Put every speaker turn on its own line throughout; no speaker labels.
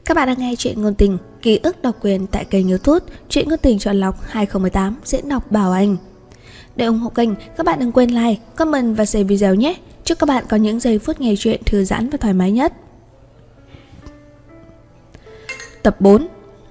Các bạn đang nghe chuyện ngôn tình, ký ức độc quyền tại kênh YouTube Chuyện Ngôn Tình Chọn Lọc 2018, diễn đọc Bảo Anh. Để ủng hộ kênh, các bạn đừng quên like, comment và share video nhé. Chúc các bạn có những giây phút nghe chuyện thư giãn và thoải mái nhất. Tập 4.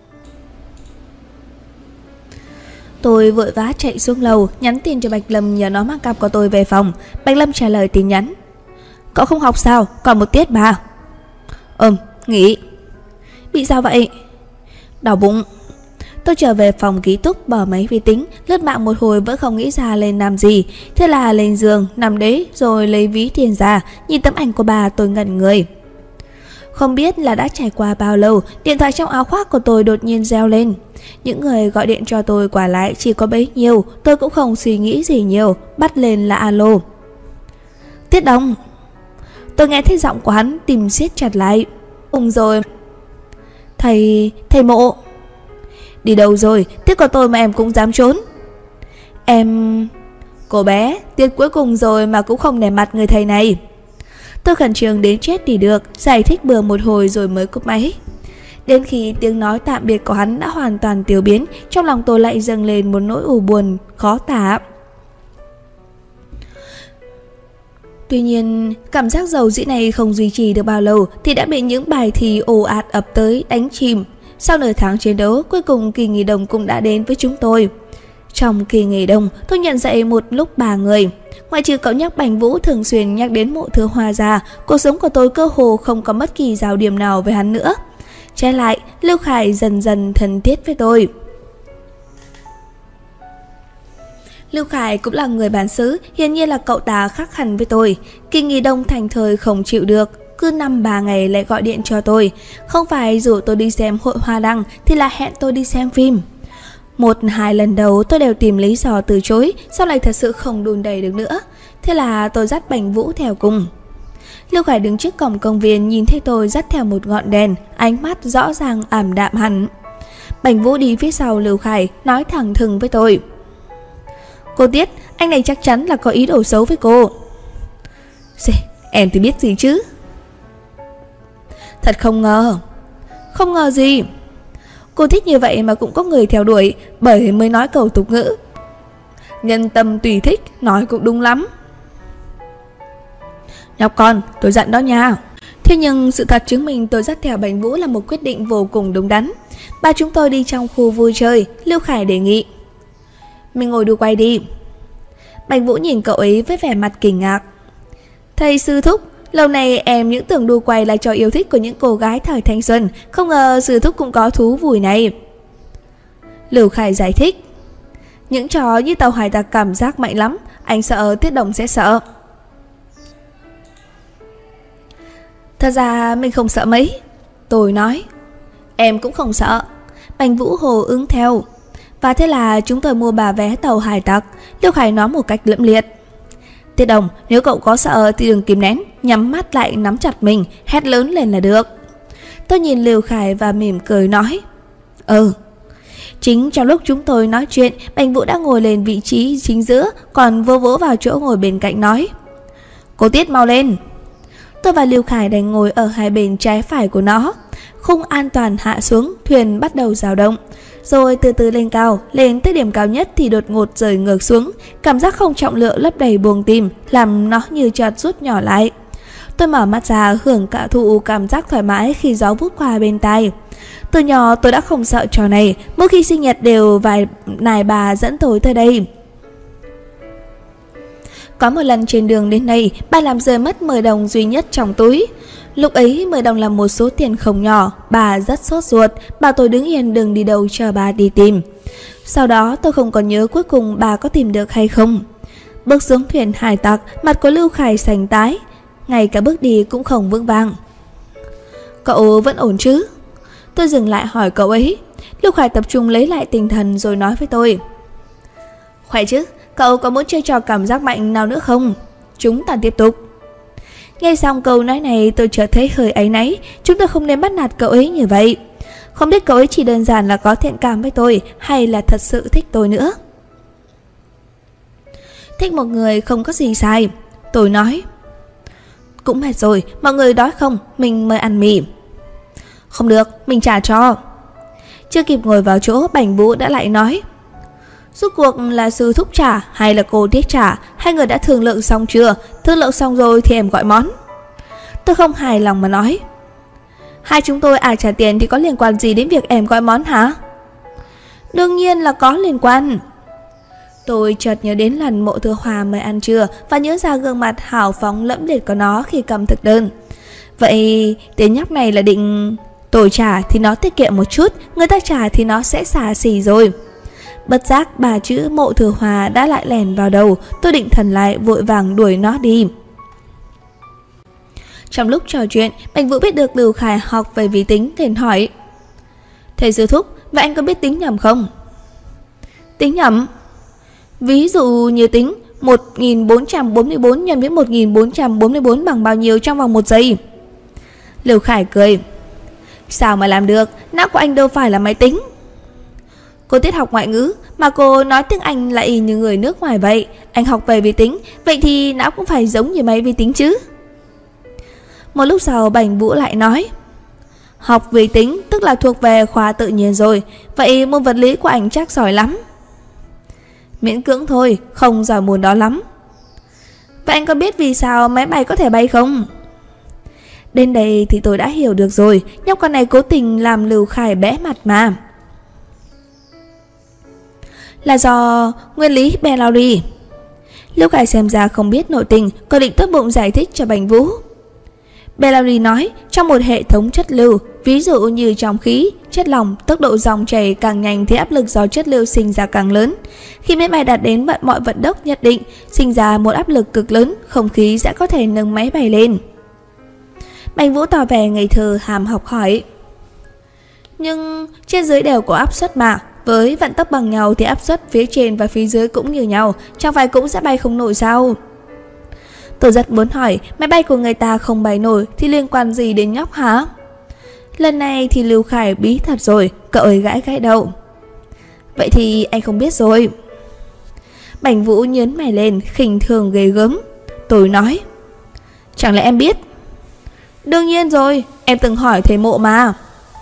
Tôi vội vã chạy xuống lầu, nhắn tin cho Bạch Lâm nhờ nó mang cặp của tôi về phòng. Bạch Lâm trả lời tin nhắn: "Cậu không học sao? Còn một tiết bà." Nghỉ." "Bị sao vậy?" "Đau bụng." Tôi trở về phòng ký túc, bỏ máy vi tính, lướt mạng một hồi vẫn không nghĩ ra lên làm gì. Thế là lên giường, nằm đấy, rồi lấy ví tiền ra, nhìn tấm ảnh của bà tôi ngẩn người. Không biết là đã trải qua bao lâu, điện thoại trong áo khoác của tôi đột nhiên reo lên. Những người gọi điện cho tôi quả lại chỉ có bấy nhiêu, tôi cũng không suy nghĩ gì nhiều, bắt lên là alo. "Tiết Đồng." Tôi nghe thấy giọng của hắn, tim siết chặt lại. "Cùng rồi." Thầy Mộ." "Đi đâu rồi? Tiết của tôi mà em cũng dám trốn." "Em..." "Cô bé, tiết cuối cùng rồi mà cũng không nể mặt người thầy này." Tôi khẩn trương đến chết đi được, giải thích bừa một hồi rồi mới cúp máy. Đến khi tiếng nói tạm biệt của hắn đã hoàn toàn tiêu biến, trong lòng tôi lại dâng lên một nỗi u buồn khó tả. Tuy nhiên, cảm giác dầu dĩ này không duy trì được bao lâu thì đã bị những bài thi ồ ạt ập tới đánh chìm. Sau nửa tháng chiến đấu, cuối cùng kỳ nghỉ đông cũng đã đến với chúng tôi. Trong kỳ nghỉ đông, tôi nhận dạy một lúc 3 người. Ngoại trừ cậu nhóc Bành Vũ thường xuyên nhắc đến Mộ Thừa Hoa ra, cuộc sống của tôi cơ hồ không có bất kỳ giao điểm nào với hắn nữa. Trái lại, Lưu Khải dần dần thân thiết với tôi. Lưu Khải cũng là người bản xứ, hiển nhiên là cậu ta khác hẳn với tôi. Kỳ nghỉ đông thành thời không chịu được, cứ 5-3 ngày lại gọi điện cho tôi. Không phải rủ tôi đi xem hội hoa đăng thì là hẹn tôi đi xem phim. 1-2 lần đầu tôi đều tìm lý do từ chối, sau này thật sự không đùn đẩy được nữa. Thế là tôi dắt Bành Vũ theo cùng. Lưu Khải đứng trước cổng công viên, nhìn thấy tôi dắt theo một ngọn đèn, ánh mắt rõ ràng ảm đạm hẳn. Bành Vũ đi phía sau Lưu Khải, nói thẳng thừng với tôi: "Cô Tiết, anh này chắc chắn là có ý đồ xấu với cô." "Gì? Em thì biết gì chứ." "Thật không ngờ." "Không ngờ gì?" "Cô thích như vậy mà cũng có người theo đuổi, bởi mới nói câu tục ngữ: nhân tâm tùy thích, nói cũng đúng lắm." "Nhóc con, tôi giận đó nha." Thế nhưng sự thật chứng minh tôi dắt theo Bành Vũ là một quyết định vô cùng đúng đắn. Ba chúng tôi đi trong khu vui chơi, Lưu Khải đề nghị: "Mình ngồi đu quay đi." Bành Vũ nhìn cậu ấy với vẻ mặt kinh ngạc. "Thầy sư thúc, lâu nay em những tưởng đu quay là trò yêu thích của những cô gái thời thanh xuân, không ngờ sư thúc cũng có thú vui này." Lưu Khải giải thích: "Những trò như tàu hải tặc cảm giác mạnh lắm, anh sợ Tiết Đồng sẽ sợ." "Thật ra mình không sợ mấy." Tôi nói. "Em cũng không sợ." Bành Vũ hồ ứng theo. Và thế là chúng tôi mua 3 vé tàu hải tặc. Lưu Khải nói một cách lẫm liệt: "Tiết Đồng, nếu cậu có sợ thì đừng kìm nén, nhắm mắt lại nắm chặt mình, hét lớn lên là được." Tôi nhìn Lưu Khải và mỉm cười nói: Chính trong lúc chúng tôi nói chuyện, Bành Vũ đã ngồi lên vị trí chính giữa, còn vỗ vỗ vào chỗ ngồi bên cạnh nói: "Cô Tiết mau lên." Tôi và Lưu Khải đành ngồi ở hai bên trái phải của nó. Khung an toàn hạ xuống, thuyền bắt đầu dao động, rồi từ từ lên cao, lên tới điểm cao nhất thì đột ngột rời ngược xuống. Cảm giác không trọng lượng lấp đầy buồng tim, làm nó như chợt rút nhỏ lại. Tôi mở mắt ra, hưởng cả thụ cảm giác thoải mái khi gió vút qua bên tai. Từ nhỏ tôi đã không sợ trò này, mỗi khi sinh nhật đều vài nài bà dẫn tôi tới đây. Có một lần trên đường đến đây, bà làm rơi mất 10 đồng duy nhất trong túi. Lúc ấy 10 đồng là một số tiền không nhỏ, bà rất sốt ruột, bảo tôi đứng yên đừng đi đâu chờ bà đi tìm. Sau đó tôi không còn nhớ cuối cùng bà có tìm được hay không. Bước xuống thuyền hải tặc, mặt của Lưu Khải sành tái, ngay cả bước đi cũng không vững vàng. "Cậu vẫn ổn chứ?" Tôi dừng lại hỏi cậu ấy. Lưu Khải tập trung lấy lại tinh thần rồi nói với tôi: "Khỏe chứ, cậu có muốn chơi trò cảm giác mạnh nào nữa không? Chúng ta tiếp tục." Nghe xong câu nói này tôi chợt thấy hơi áy náy. Chúng tôi không nên bắt nạt cậu ấy như vậy. Không biết cậu ấy chỉ đơn giản là có thiện cảm với tôi, hay là thật sự thích tôi nữa. Thích một người không có gì sai. Tôi nói: "Cũng mệt rồi, mọi người đói không? Mình mời ăn mì." Không được, mình trả cho. Chưa kịp ngồi vào chỗ, Bành Vũ đã lại nói: Rốt cuộc là sư thúc trả hay là cô Tiết trả? Hai người đã thương lượng xong chưa? Thương lượng xong rồi thì em gọi món. Tôi không hài lòng mà nói: Hai chúng tôi ai trả tiền thì có liên quan gì đến việc em gọi món hả? Đương nhiên là có liên quan. Tôi chợt nhớ đến lần Mộ Thừa Hòa mời ăn trưa và nhớ ra gương mặt hào phóng lẫm liệt của nó khi cầm thực đơn. Vậy tên nhóc này là định tôi trả thì nó tiết kiệm một chút, người ta trả thì nó sẽ xả xỉ rồi. Bất giác ba chữ Mộ Thừa Hòa đã lại lèn vào đầu. Tôi định thần lại vội vàng đuổi nó đi. Trong lúc trò chuyện, Bành Vũ biết được Lưu Khải học về vi tính liền hỏi: Thầy sư thúc, vậy anh có biết tính nhẩm không? Tính nhẩm? Ví dụ như tính 1444 nhân với 1444 bằng bao nhiêu trong vòng 1 giây? Lưu Khải cười: Sao mà làm được, não của anh đâu phải là máy tính. Cô Tiết học ngoại ngữ mà cô nói tiếng Anh lại y như người nước ngoài vậy. Anh học về vi tính, vậy thì não cũng phải giống như máy vi tính chứ. Một lúc sau Bành Vũ lại nói: Học vi tính tức là thuộc về khoa tự nhiên rồi. Vậy môn vật lý của anh chắc giỏi lắm. Miễn cưỡng thôi, không giỏi môn đó lắm. Vậy anh có biết vì sao máy bay có thể bay không? Đến đây thì tôi đã hiểu được rồi. Nhóc con này cố tình làm Lưu Khải bẽ mặt mà. Là do nguyên lý Bernoulli. Lưu Khải xem ra không biết nội tình, có định tốt bụng giải thích cho Bành Vũ. Bernoulli nói, trong một hệ thống chất lưu, ví dụ như trong khí, chất lỏng, tốc độ dòng chảy càng nhanh thì áp lực do chất lưu sinh ra càng lớn. Khi máy bay đạt đến mọi vận tốc nhất định, sinh ra một áp lực cực lớn, không khí sẽ có thể nâng máy bay lên. Bành Vũ tỏ vẻ ngây thơ hàm học hỏi: Nhưng trên dưới đều có áp suất mà, với vận tốc bằng nhau thì áp suất phía trên và phía dưới cũng như nhau, chẳng phải cũng sẽ bay không nổi sao? Tôi rất muốn hỏi, máy bay của người ta không bay nổi thì liên quan gì đến nhóc hả? Lần này thì Lưu Khải bí thật rồi, cậu ấy gãi gãi đầu. Vậy thì anh không biết rồi. Bành Vũ nhớn mày lên, khinh thường ghê gớm. Tôi nói: Chẳng lẽ em biết? Đương nhiên rồi, em từng hỏi thầy Mộ mà.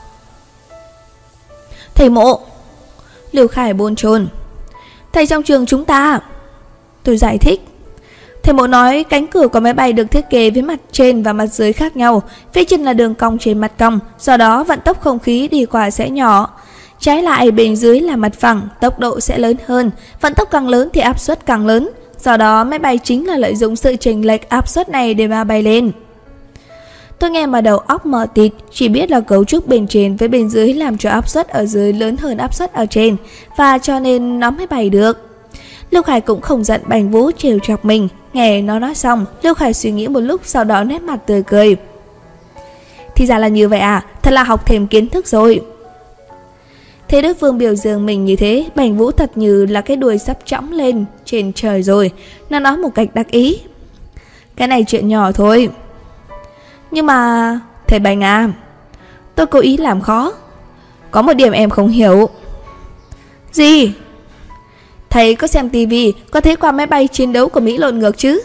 Thầy Mộ? Lưu Khải bồn chồn: Thầy trong trường chúng ta. Tôi giải thích: Thầy Mộ nói cánh cửa của máy bay được thiết kế với mặt trên và mặt dưới khác nhau. Phía trên là đường cong trên mặt cong, do đó vận tốc không khí đi qua sẽ nhỏ. Trái lại bên dưới là mặt phẳng, tốc độ sẽ lớn hơn. Vận tốc càng lớn thì áp suất càng lớn. Do đó máy bay chính là lợi dụng sự chênh lệch áp suất này để mà bay lên. Tôi nghe mà đầu óc mờ tịt, chỉ biết là cấu trúc bên trên với bên dưới làm cho áp suất ở dưới lớn hơn áp suất ở trên, và cho nên nó mới bay được. Lưu Khải cũng không giận Bành Vũ trêu chọc mình. Nghe nó nói xong, Lưu Khải suy nghĩ một lúc, sau đó nét mặt tươi cười: Thì ra là như vậy à, thật là học thêm kiến thức rồi. Thế đối phương biểu dương mình như thế, Bành Vũ thật như là cái đuôi sắp trõng lên trên trời rồi. Nó nói một cách đắc ý: Cái này chuyện nhỏ thôi. Nhưng mà thầy Bành à, tôi cố ý làm khó. Có một điểm em không hiểu. Gì? Thầy có xem tivi, có thấy qua máy bay chiến đấu của Mỹ lộn ngược chứ?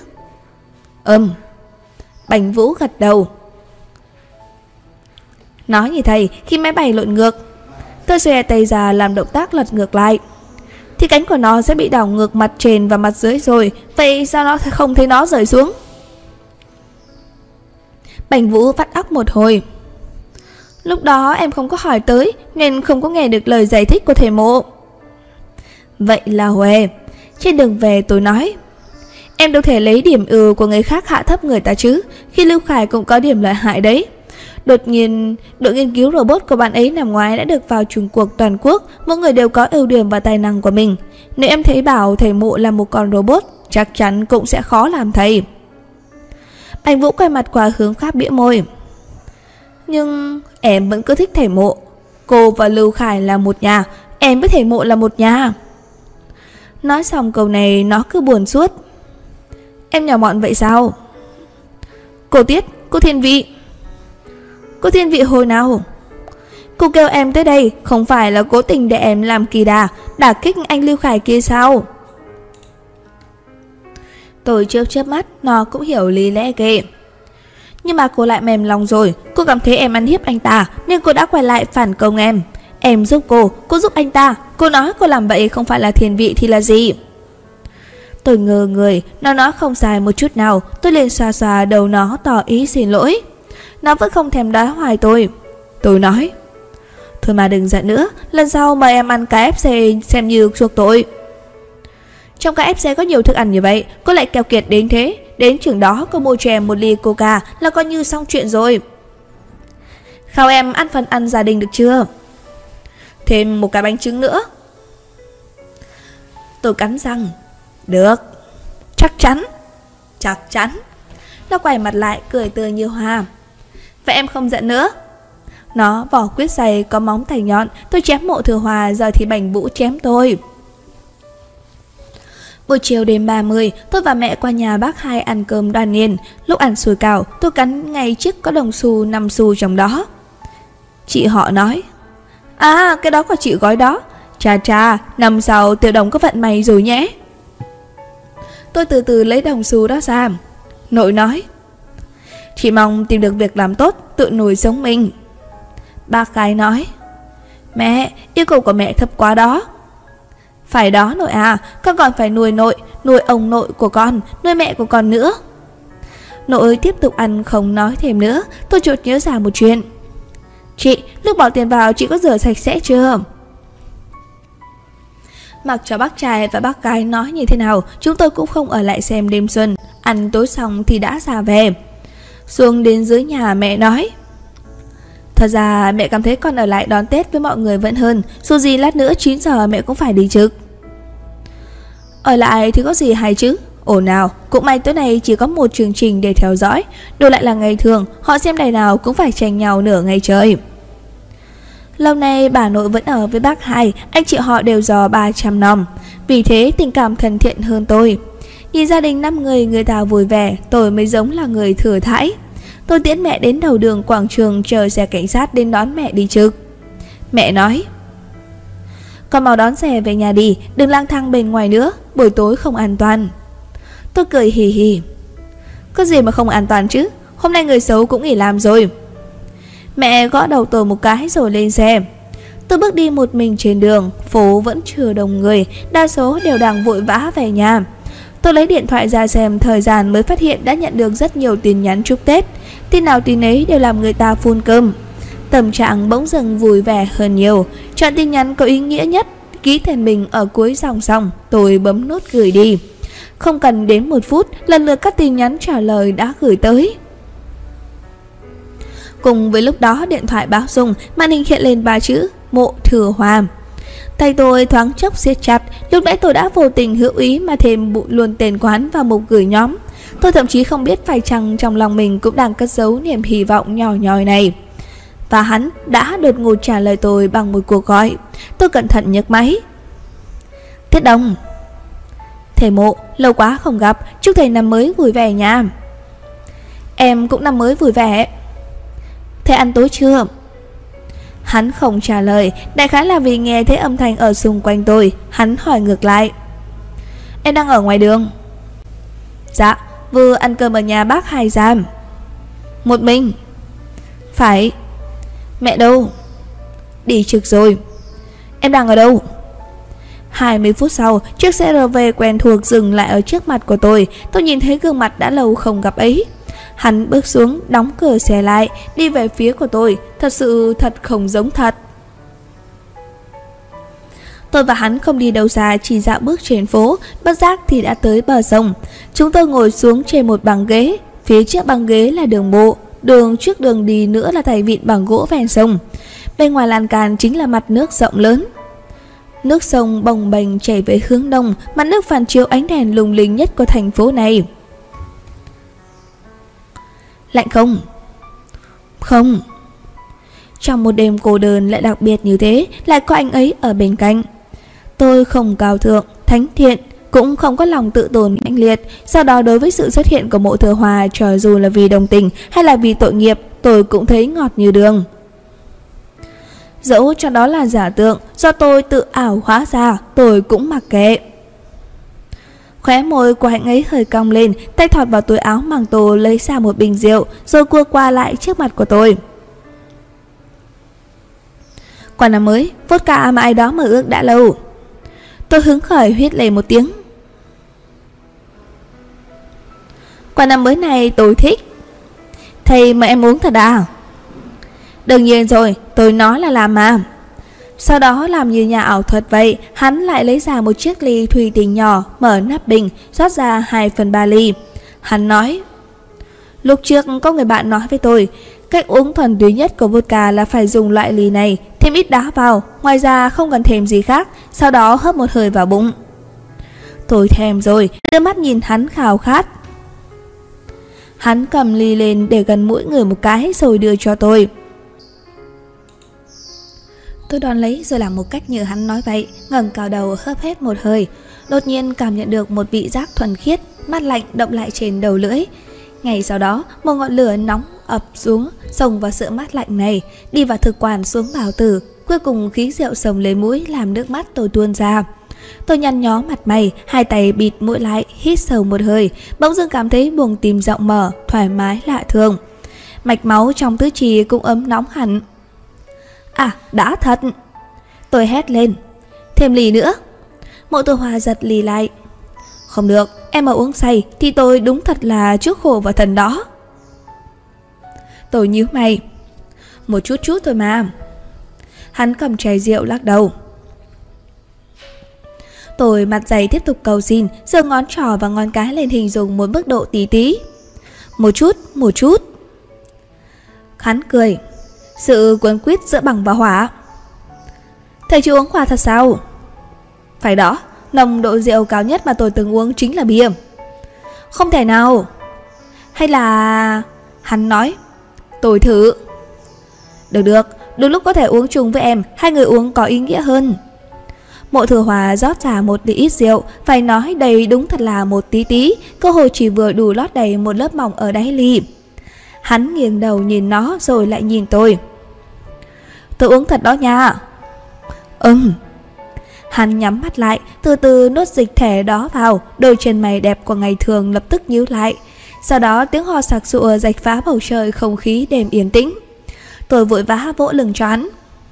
Bành Vũ gật đầu. Nói như thầy, khi máy bay lộn ngược, tôi xòe tay ra làm động tác lật ngược lại, thì cánh của nó sẽ bị đảo ngược mặt trên và mặt dưới rồi. Vậy sao nó không thấy nó rơi xuống? Bành Vũ vắt óc một hồi. Lúc đó em không có hỏi tới, nên không có nghe được lời giải thích của thầy Mộ. Vậy là huề. Trên đường về tôi nói: Em đâu thể lấy điểm ưu của người khác hạ thấp người ta chứ. Khi Lưu Khải cũng có điểm lợi hại đấy. Đột nhiên, đội nghiên cứu robot của bạn ấy năm ngoái đã được vào chung cuộc toàn quốc. Mỗi người đều có ưu điểm và tài năng của mình. Nếu em thấy bảo thầy Mộ là một con robot, chắc chắn cũng sẽ khó làm thầy. Bành Vũ quay mặt qua hướng khác, bĩu môi: Nhưng em vẫn cứ thích thầy Mộ. Cô và Lưu Khải là một nhà, em với thầy Mộ là một nhà. Nói xong câu này nó cứ buồn suốt. Em nhỏ mọn vậy sao? Cô Tiết, cô Thiên Vị. Cô Thiên Vị hồi nào? Cô kêu em tới đây không phải là cố tình để em làm kỳ đả kích anh Lưu Khải kia sao? Tôi chớp chớp mắt, nó cũng hiểu lý lẽ ghê. Nhưng mà cô lại mềm lòng rồi. Cô cảm thấy em ăn hiếp anh ta nên cô đã quay lại phản công em. Em giúp cô giúp anh ta. Cô nói cô làm vậy không phải là thiên vị thì là gì? Tôi ngơ người, nó nói không sai một chút nào. Tôi liền xoa xoa đầu nó tỏ ý xin lỗi. Nó vẫn không thèm đá hoài tôi. Tôi nói, thôi mà đừng giận nữa, lần sau mời em ăn KFC xem như chuộc tội. Trong KFC có nhiều thức ăn như vậy, cô lại keo kiệt đến thế. Đến trường đó cô mua cho em một ly coca là coi như xong chuyện rồi. Khao em ăn phần ăn gia đình được chưa? Thêm một cái bánh trứng nữa. Tôi cắn răng. Được. Chắc chắn. Chắc chắn. Nó quay mặt lại cười tươi như hoa. Vậy em không giận nữa? Nó vỏ quyết dày có móng tay nhọn. Tôi chém Mộ Thừa Hòa, giờ thì Bành Vũ chém tôi. Buổi chiều đêm 30, tôi và mẹ qua nhà bác Hai ăn cơm đoàn niên. Lúc ăn sủi cảo, tôi cắn ngay chiếc có đồng xu 5 xu trong đó. Chị họ nói, à, cái đó của chị gói đó. Chà, năm sau Tiểu Đồng có vận may rồi nhé. Tôi từ từ lấy đồng xu đó ra. Nội nói, chị mong tìm được việc làm tốt, tự nuôi sống mình. Bác gái nói, mẹ, yêu cầu của mẹ thấp quá đó. Phải đó nội à, con còn phải nuôi nội, nuôi ông nội của con, nuôi mẹ của con nữa. Nội tiếp tục ăn không nói thêm nữa. Tôi chợt nhớ ra một chuyện. Chị, lúc bỏ tiền vào chị có rửa sạch sẽ chưa? Mặc cho bác trai và bác gái nói như thế nào, chúng tôi cũng không ở lại xem đêm xuân. Ăn tối xong thì đã ra về. Xuống đến dưới nhà mẹ nói, thật ra mẹ cảm thấy con ở lại đón Tết với mọi người vẫn hơn. Dù gì lát nữa 9 giờ mẹ cũng phải đi trực. Ở lại thì có gì hay chứ. Ổn nào, cũng may tối nay chỉ có một chương trình để theo dõi. Đổi lại là ngày thường, họ xem đài nào cũng phải tranh nhau nửa ngày trời. Lâu nay bà nội vẫn ở với bác Hai, anh chị họ đều dò 300 năm. Vì thế tình cảm thân thiện hơn tôi. Nhìn gia đình 5 người ta vui vẻ, tôi mới giống là người thừa thãi. Tôi tiễn mẹ đến đầu đường quảng trường chờ xe cảnh sát đến đón mẹ đi trực. Mẹ nói, con mau đón xe về nhà đi, đừng lang thang bên ngoài nữa, buổi tối không an toàn. Tôi cười hì hì. Có gì mà không an toàn chứ, hôm nay người xấu cũng nghỉ làm rồi. Mẹ gõ đầu tôi một cái rồi lên xe. Tôi bước đi một mình trên đường, phố vẫn chưa đông người, đa số đều đang vội vã về nhà. Tôi lấy điện thoại ra xem thời gian mới phát hiện đã nhận được rất nhiều tin nhắn chúc Tết. Tin nào tin ấy đều làm người ta phun cơm. Tâm trạng bỗng dưng vui vẻ hơn nhiều. Chọn tin nhắn có ý nghĩa nhất, ký tên mình ở cuối dòng xong, tôi bấm nút gửi đi. Không cần đến 1 phút, lần lượt các tin nhắn trả lời đã gửi tới. Cùng với lúc đó điện thoại báo rung, màn hình hiện lên 3 chữ Mộ Thừa Hòa. Tay tôi thoáng chốc siết chặt. Lúc nãy tôi đã vô tình hữu ý mà thêm luôn tên quán vào mục gửi nhóm. Tôi thậm chí không biết phải chăng trong lòng mình cũng đang cất giấu niềm hy vọng nhỏ nhoi này. Và hắn đã đột ngột trả lời tôi bằng một cuộc gọi. Tôi cẩn thận nhấc máy. Thiết Đồng. Thầy Mộ, lâu quá không gặp, chúc thầy năm mới vui vẻ nha. Em cũng năm mới vui vẻ. Thầy ăn tối chưa? Hắn không trả lời, đại khái là vì nghe thấy âm thanh ở xung quanh tôi. Hắn hỏi ngược lại. Em đang ở ngoài đường. Dạ, vừa ăn cơm ở nhà bác Hai Giam. Một mình? Phải. Mẹ đâu? Đi trực rồi. Em đang ở đâu? 20 phút sau, chiếc xe RV quen thuộc dừng lại ở trước mặt của tôi. Tôi nhìn thấy gương mặt đã lâu không gặp ấy. Hắn bước xuống, đóng cửa xe lại, đi về phía của tôi. Thật không giống thật. Tôi và hắn không đi đâu xa, chỉ dạo bước trên phố. Bất giác thì đã tới bờ sông. Chúng tôi ngồi xuống trên một băng ghế. Phía trước băng ghế là đường bộ, đường trước đường đi nữa là tay vịn bằng gỗ ven sông. Bên ngoài lan can chính là mặt nước rộng lớn. Nước sông bồng bềnh chảy về hướng đông, mặt nước phản chiếu ánh đèn lung linh nhất của thành phố này. Lạnh không? Không. Trong một đêm cô đơn lại đặc biệt như thế, lại có anh ấy ở bên cạnh. Tôi không cao thượng, thánh thiện, cũng không có lòng tự tổn mãnh liệt. Sau đó đối với sự xuất hiện của Mộ Thừa Hòa, cho dù là vì đồng tình hay là vì tội nghiệp, tôi cũng thấy ngọt như đường. Dẫu cho đó là giả tượng, do tôi tự ảo hóa ra, tôi cũng mặc kệ. Khóe môi của anh ấy hơi cong lên, tay thọt vào túi áo màng tô lấy ra một bình rượu, rồi cua qua lại trước mặt của tôi. Quả năm mới, vodka mà ai đó mơ ước đã lâu. Tôi hứng khởi huýt lên một tiếng. Quả năm mới này tôi thích. Thầy mà em uống thật à? Đương nhiên rồi, tôi nói là làm mà. Sau đó làm như nhà ảo thuật vậy, hắn lại lấy ra một chiếc ly thủy tinh nhỏ, mở nắp bình, rót ra 2/3 ly. Hắn nói: lúc trước có người bạn nói với tôi, cách uống thuần túy nhất của vodka là phải dùng loại ly này, thêm ít đá vào, ngoài ra không cần thêm gì khác, sau đó hớp một hơi vào bụng. Tôi thèm rồi, đưa mắt nhìn hắn khao khát. Hắn cầm ly lên để gần mũi người một cái rồi đưa cho tôi. Tôi đón lấy rồi làm một cách như hắn nói vậy, ngẩng cao đầu hớp hết một hơi. Đột nhiên cảm nhận được một vị giác thuần khiết, mát lạnh động lại trên đầu lưỡi. Ngay sau đó, một ngọn lửa nóng ập xuống, xông vào sự mát lạnh này, đi vào thực quản xuống bào tử. Cuối cùng khí rượu xông lên mũi làm nước mắt tôi tuôn ra. Tôi nhăn nhó mặt mày, hai tay bịt mũi lại, hít sâu một hơi, bỗng dưng cảm thấy buồng tim rộng mở, thoải mái lạ thường. Mạch máu trong tứ chi cũng ấm nóng hẳn. À, đã thật! Tôi hét lên. Thêm ly nữa. Mộ Tử Hòa giật ly lại. Không được, em mà uống say thì tôi đúng thật là trước khổ và thần đó. Tôi nhíu mày. Một chút thôi mà. Hắn cầm chai rượu lắc đầu. Tôi mặt dày tiếp tục cầu xin, giơ ngón trỏ và ngón cái lên hình dung một mức độ tí tí. Một chút. Hắn cười. Sự cuốn quýt giữa bằng và hỏa. Thầy chưa uống qua thật sao? Phải đó, nồng độ rượu cao nhất mà tôi từng uống chính là bia. Không thể nào. Hay là... Hắn nói. Tôi thử. Được, đúng lúc có thể uống chung với em, hai người uống có ý nghĩa hơn. Mộ Thừa Hòa rót ra một tí ít rượu, phải nói đây đúng thật là một tí tí, cơ hội chỉ vừa đủ lót đầy một lớp mỏng ở đáy ly. Hắn nghiêng đầu nhìn nó rồi lại nhìn tôi. Tôi uống thật đó nha. Hắn nhắm mắt lại, từ từ nuốt dịch thể đó vào, đôi chân mày đẹp của ngày thường lập tức nhíu lại. Sau đó tiếng ho sặc sụa rạch phá bầu trời không khí đêm yên tĩnh. Tôi vội vã vỗ lưng cho hắn.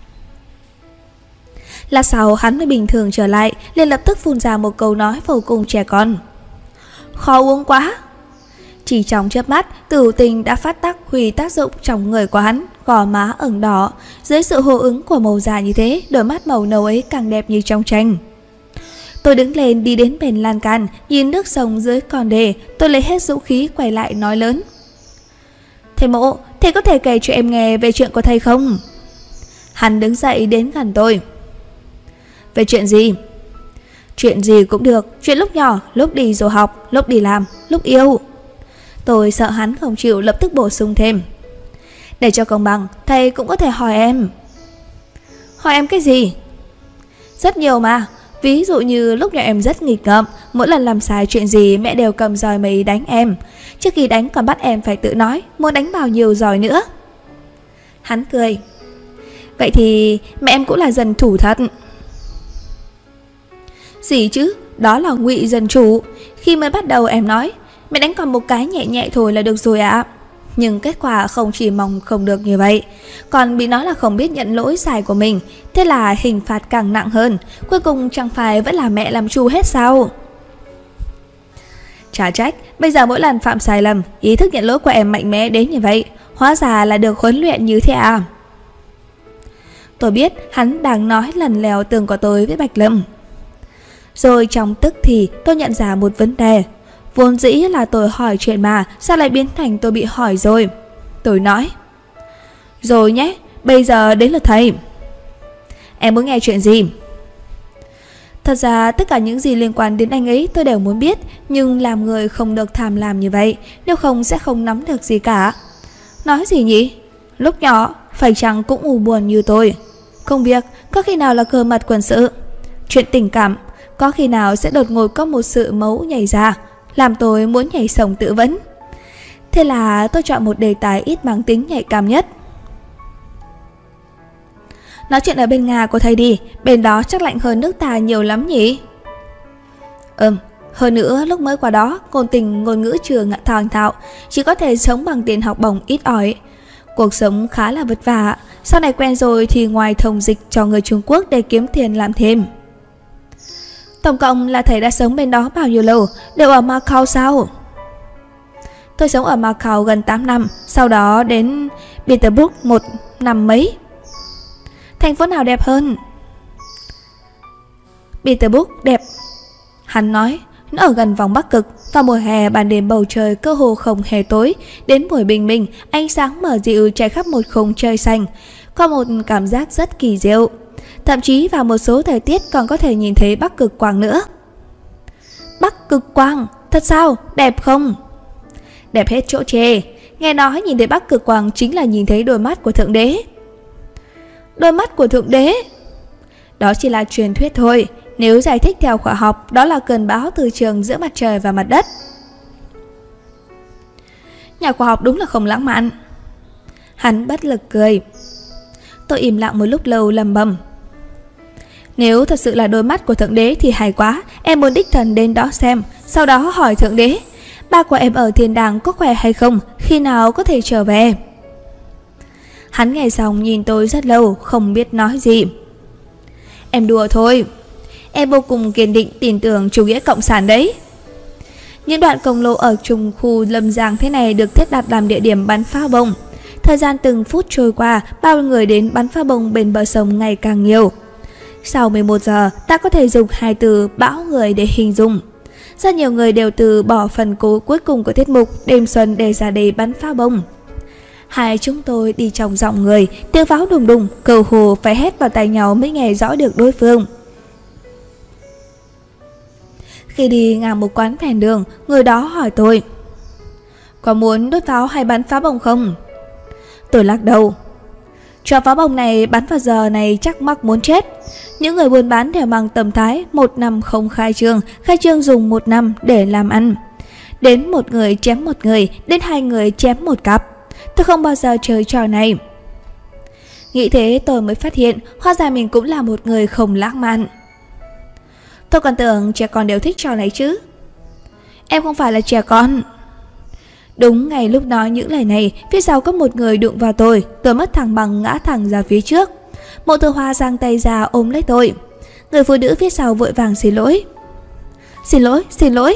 Lát sau hắn mới bình thường trở lại, liền lập tức phun ra một câu nói vô cùng trẻ con. Khó uống quá. Chỉ trong chớp mắt, cửu tình đã phát huy tác dụng trong người của hắn, gò má ửng đỏ. Dưới sự hô ứng của màu da như thế, đôi mắt màu nâu ấy càng đẹp như trong tranh. Tôi đứng lên đi đến bên lan can, nhìn nước sông dưới con đê. Tôi lấy hết dũng khí quay lại nói lớn. Thầy Mộ, thầy có thể kể cho em nghe về chuyện của thầy không? Hắn đứng dậy đến gần tôi. Về chuyện gì? Chuyện gì cũng được, chuyện lúc nhỏ, lúc đi du học, lúc đi làm, lúc yêu. Tôi sợ hắn không chịu, lập tức bổ sung thêm. Để cho công bằng, thầy cũng có thể hỏi em. Hỏi em cái gì? Rất nhiều mà. Ví dụ như lúc nhỏ em rất nghịch ngợm, mỗi lần làm sai chuyện gì mẹ đều cầm roi mây đánh em. Trước khi đánh còn bắt em phải tự nói muốn đánh bao nhiêu roi nữa. Hắn cười. Vậy thì mẹ em cũng là dân thủ thật. Gì chứ, đó là ngụy dân chủ. Khi mới bắt đầu em nói mẹ đánh còn một cái nhẹ nhẹ thôi là được rồi ạ. Nhưng kết quả không chỉ mong không được như vậy, còn bị nói là không biết nhận lỗi sai của mình. Thế là hình phạt càng nặng hơn. Cuối cùng chẳng phải vẫn là mẹ làm chủ hết sao? Chả trách, bây giờ mỗi lần phạm sai lầm, ý thức nhận lỗi của em mạnh mẽ đến như vậy. Hóa ra là được huấn luyện như thế à? Tôi biết hắn đang nói lần lèo tường của tôi với Bạch Lâm. Rồi trong tức thì tôi nhận ra một vấn đề. Vốn dĩ là tôi hỏi chuyện mà, sao lại biến thành tôi bị hỏi rồi? Tôi nói. Rồi nhé, bây giờ đến lượt thầy. Em muốn nghe chuyện gì? Thật ra tất cả những gì liên quan đến anh ấy tôi đều muốn biết, nhưng làm người không được tham lam như vậy, nếu không sẽ không nắm được gì cả. Nói gì nhỉ? Lúc nhỏ, phải chăng cũng u buồn như tôi? Công việc, có khi nào là cơ mật quân sự? Chuyện tình cảm, có khi nào sẽ đột ngột có một sự mẫu nhảy ra, làm tôi muốn nhảy sông tự vấn. Thế là tôi chọn một đề tài ít mang tính nhạy cảm nhất. Nói chuyện ở bên Nga của thầy đi, bên đó chắc lạnh hơn nước ta nhiều lắm nhỉ? Hơn nữa lúc mới qua đó, ngôn tình ngôn ngữ chưa thành thạo, chỉ có thể sống bằng tiền học bổng ít ỏi. Cuộc sống khá là vất vả, sau này quen rồi thì ngoài thông dịch cho người Trung Quốc để kiếm tiền làm thêm. Tổng cộng là thầy đã sống bên đó bao nhiêu lâu, đều ở Macau sao? Tôi sống ở Macau gần 8 năm, sau đó đến Petersburg 1 năm mấy. Thành phố nào đẹp hơn? Petersburg đẹp. Hắn nói, nó ở gần vòng Bắc Cực. Vào mùa hè, ban đêm bầu trời cơ hồ không hề tối. Đến buổi bình minh, ánh sáng mở dịu trải khắp một khung trời xanh. Có một cảm giác rất kỳ diệu. Thậm chí vào một số thời tiết còn có thể nhìn thấy Bắc Cực Quang nữa. Bắc Cực Quang? Thật sao? Đẹp không? Đẹp hết chỗ chê. Nghe nói nhìn thấy Bắc Cực Quang chính là nhìn thấy đôi mắt của Thượng Đế. Đôi mắt của Thượng Đế? Đó chỉ là truyền thuyết thôi. Nếu giải thích theo khoa học, đó là cơn bão từ trường giữa mặt trời và mặt đất. Nhà khoa học đúng là không lãng mạn. Hắn bất lực cười. Tôi im lặng một lúc lâu lầm bầm. Nếu thật sự là đôi mắt của Thượng Đế thì hay quá. Em muốn đích thân đến đó xem. Sau đó hỏi Thượng Đế, ba của em ở thiên đàng có khỏe hay không, khi nào có thể trở về? Hắn nghe xong nhìn tôi rất lâu, không biết nói gì. Em đùa thôi. Em vô cùng kiên định tin tưởng chủ nghĩa cộng sản đấy. Những đoạn công lô ở trung khu Lâm Giang thế này được thiết đặt làm địa điểm bắn pháo bông. Thời gian từng phút trôi qua, bao người đến bắn pháo bông bên bờ sông ngày càng nhiều. Sau 11 giờ, ta có thể dùng hai từ bão người để hình dung. Rất nhiều người đều từ bỏ phần cuối cùng của tiết mục đêm xuân để ra đây bắn pháo bông. Hai chúng tôi đi trong dòng người, tiếng pháo đùng đùng, cầu hồ phải hét vào tai nhau mới nghe rõ được đối phương. Khi đi ngang một quán ven đường, người đó hỏi tôi, có muốn đốt pháo hay bắn pháo bông không? Tôi lắc đầu. Trò pháo bông này bắn vào giờ này chắc mắc muốn chết. Những người buôn bán đều mang tâm thái 1 năm không khai trương dùng 1 năm để làm ăn. Đến một người chém một người, đến hai người chém một cặp. Tôi không bao giờ chơi trò này. Nghĩ thế tôi mới phát hiện hóa ra mình cũng là một người không lãng mạn. Tôi còn tưởng trẻ con đều thích trò này chứ. Em không phải là trẻ con. Đúng ngay lúc nói những lời này, phía sau có một người đụng vào tôi mất thăng bằng ngã thẳng ra phía trước. Mộ Tử Hoa giang tay ra ôm lấy tôi. Người phụ nữ phía sau vội vàng xin lỗi. Xin lỗi.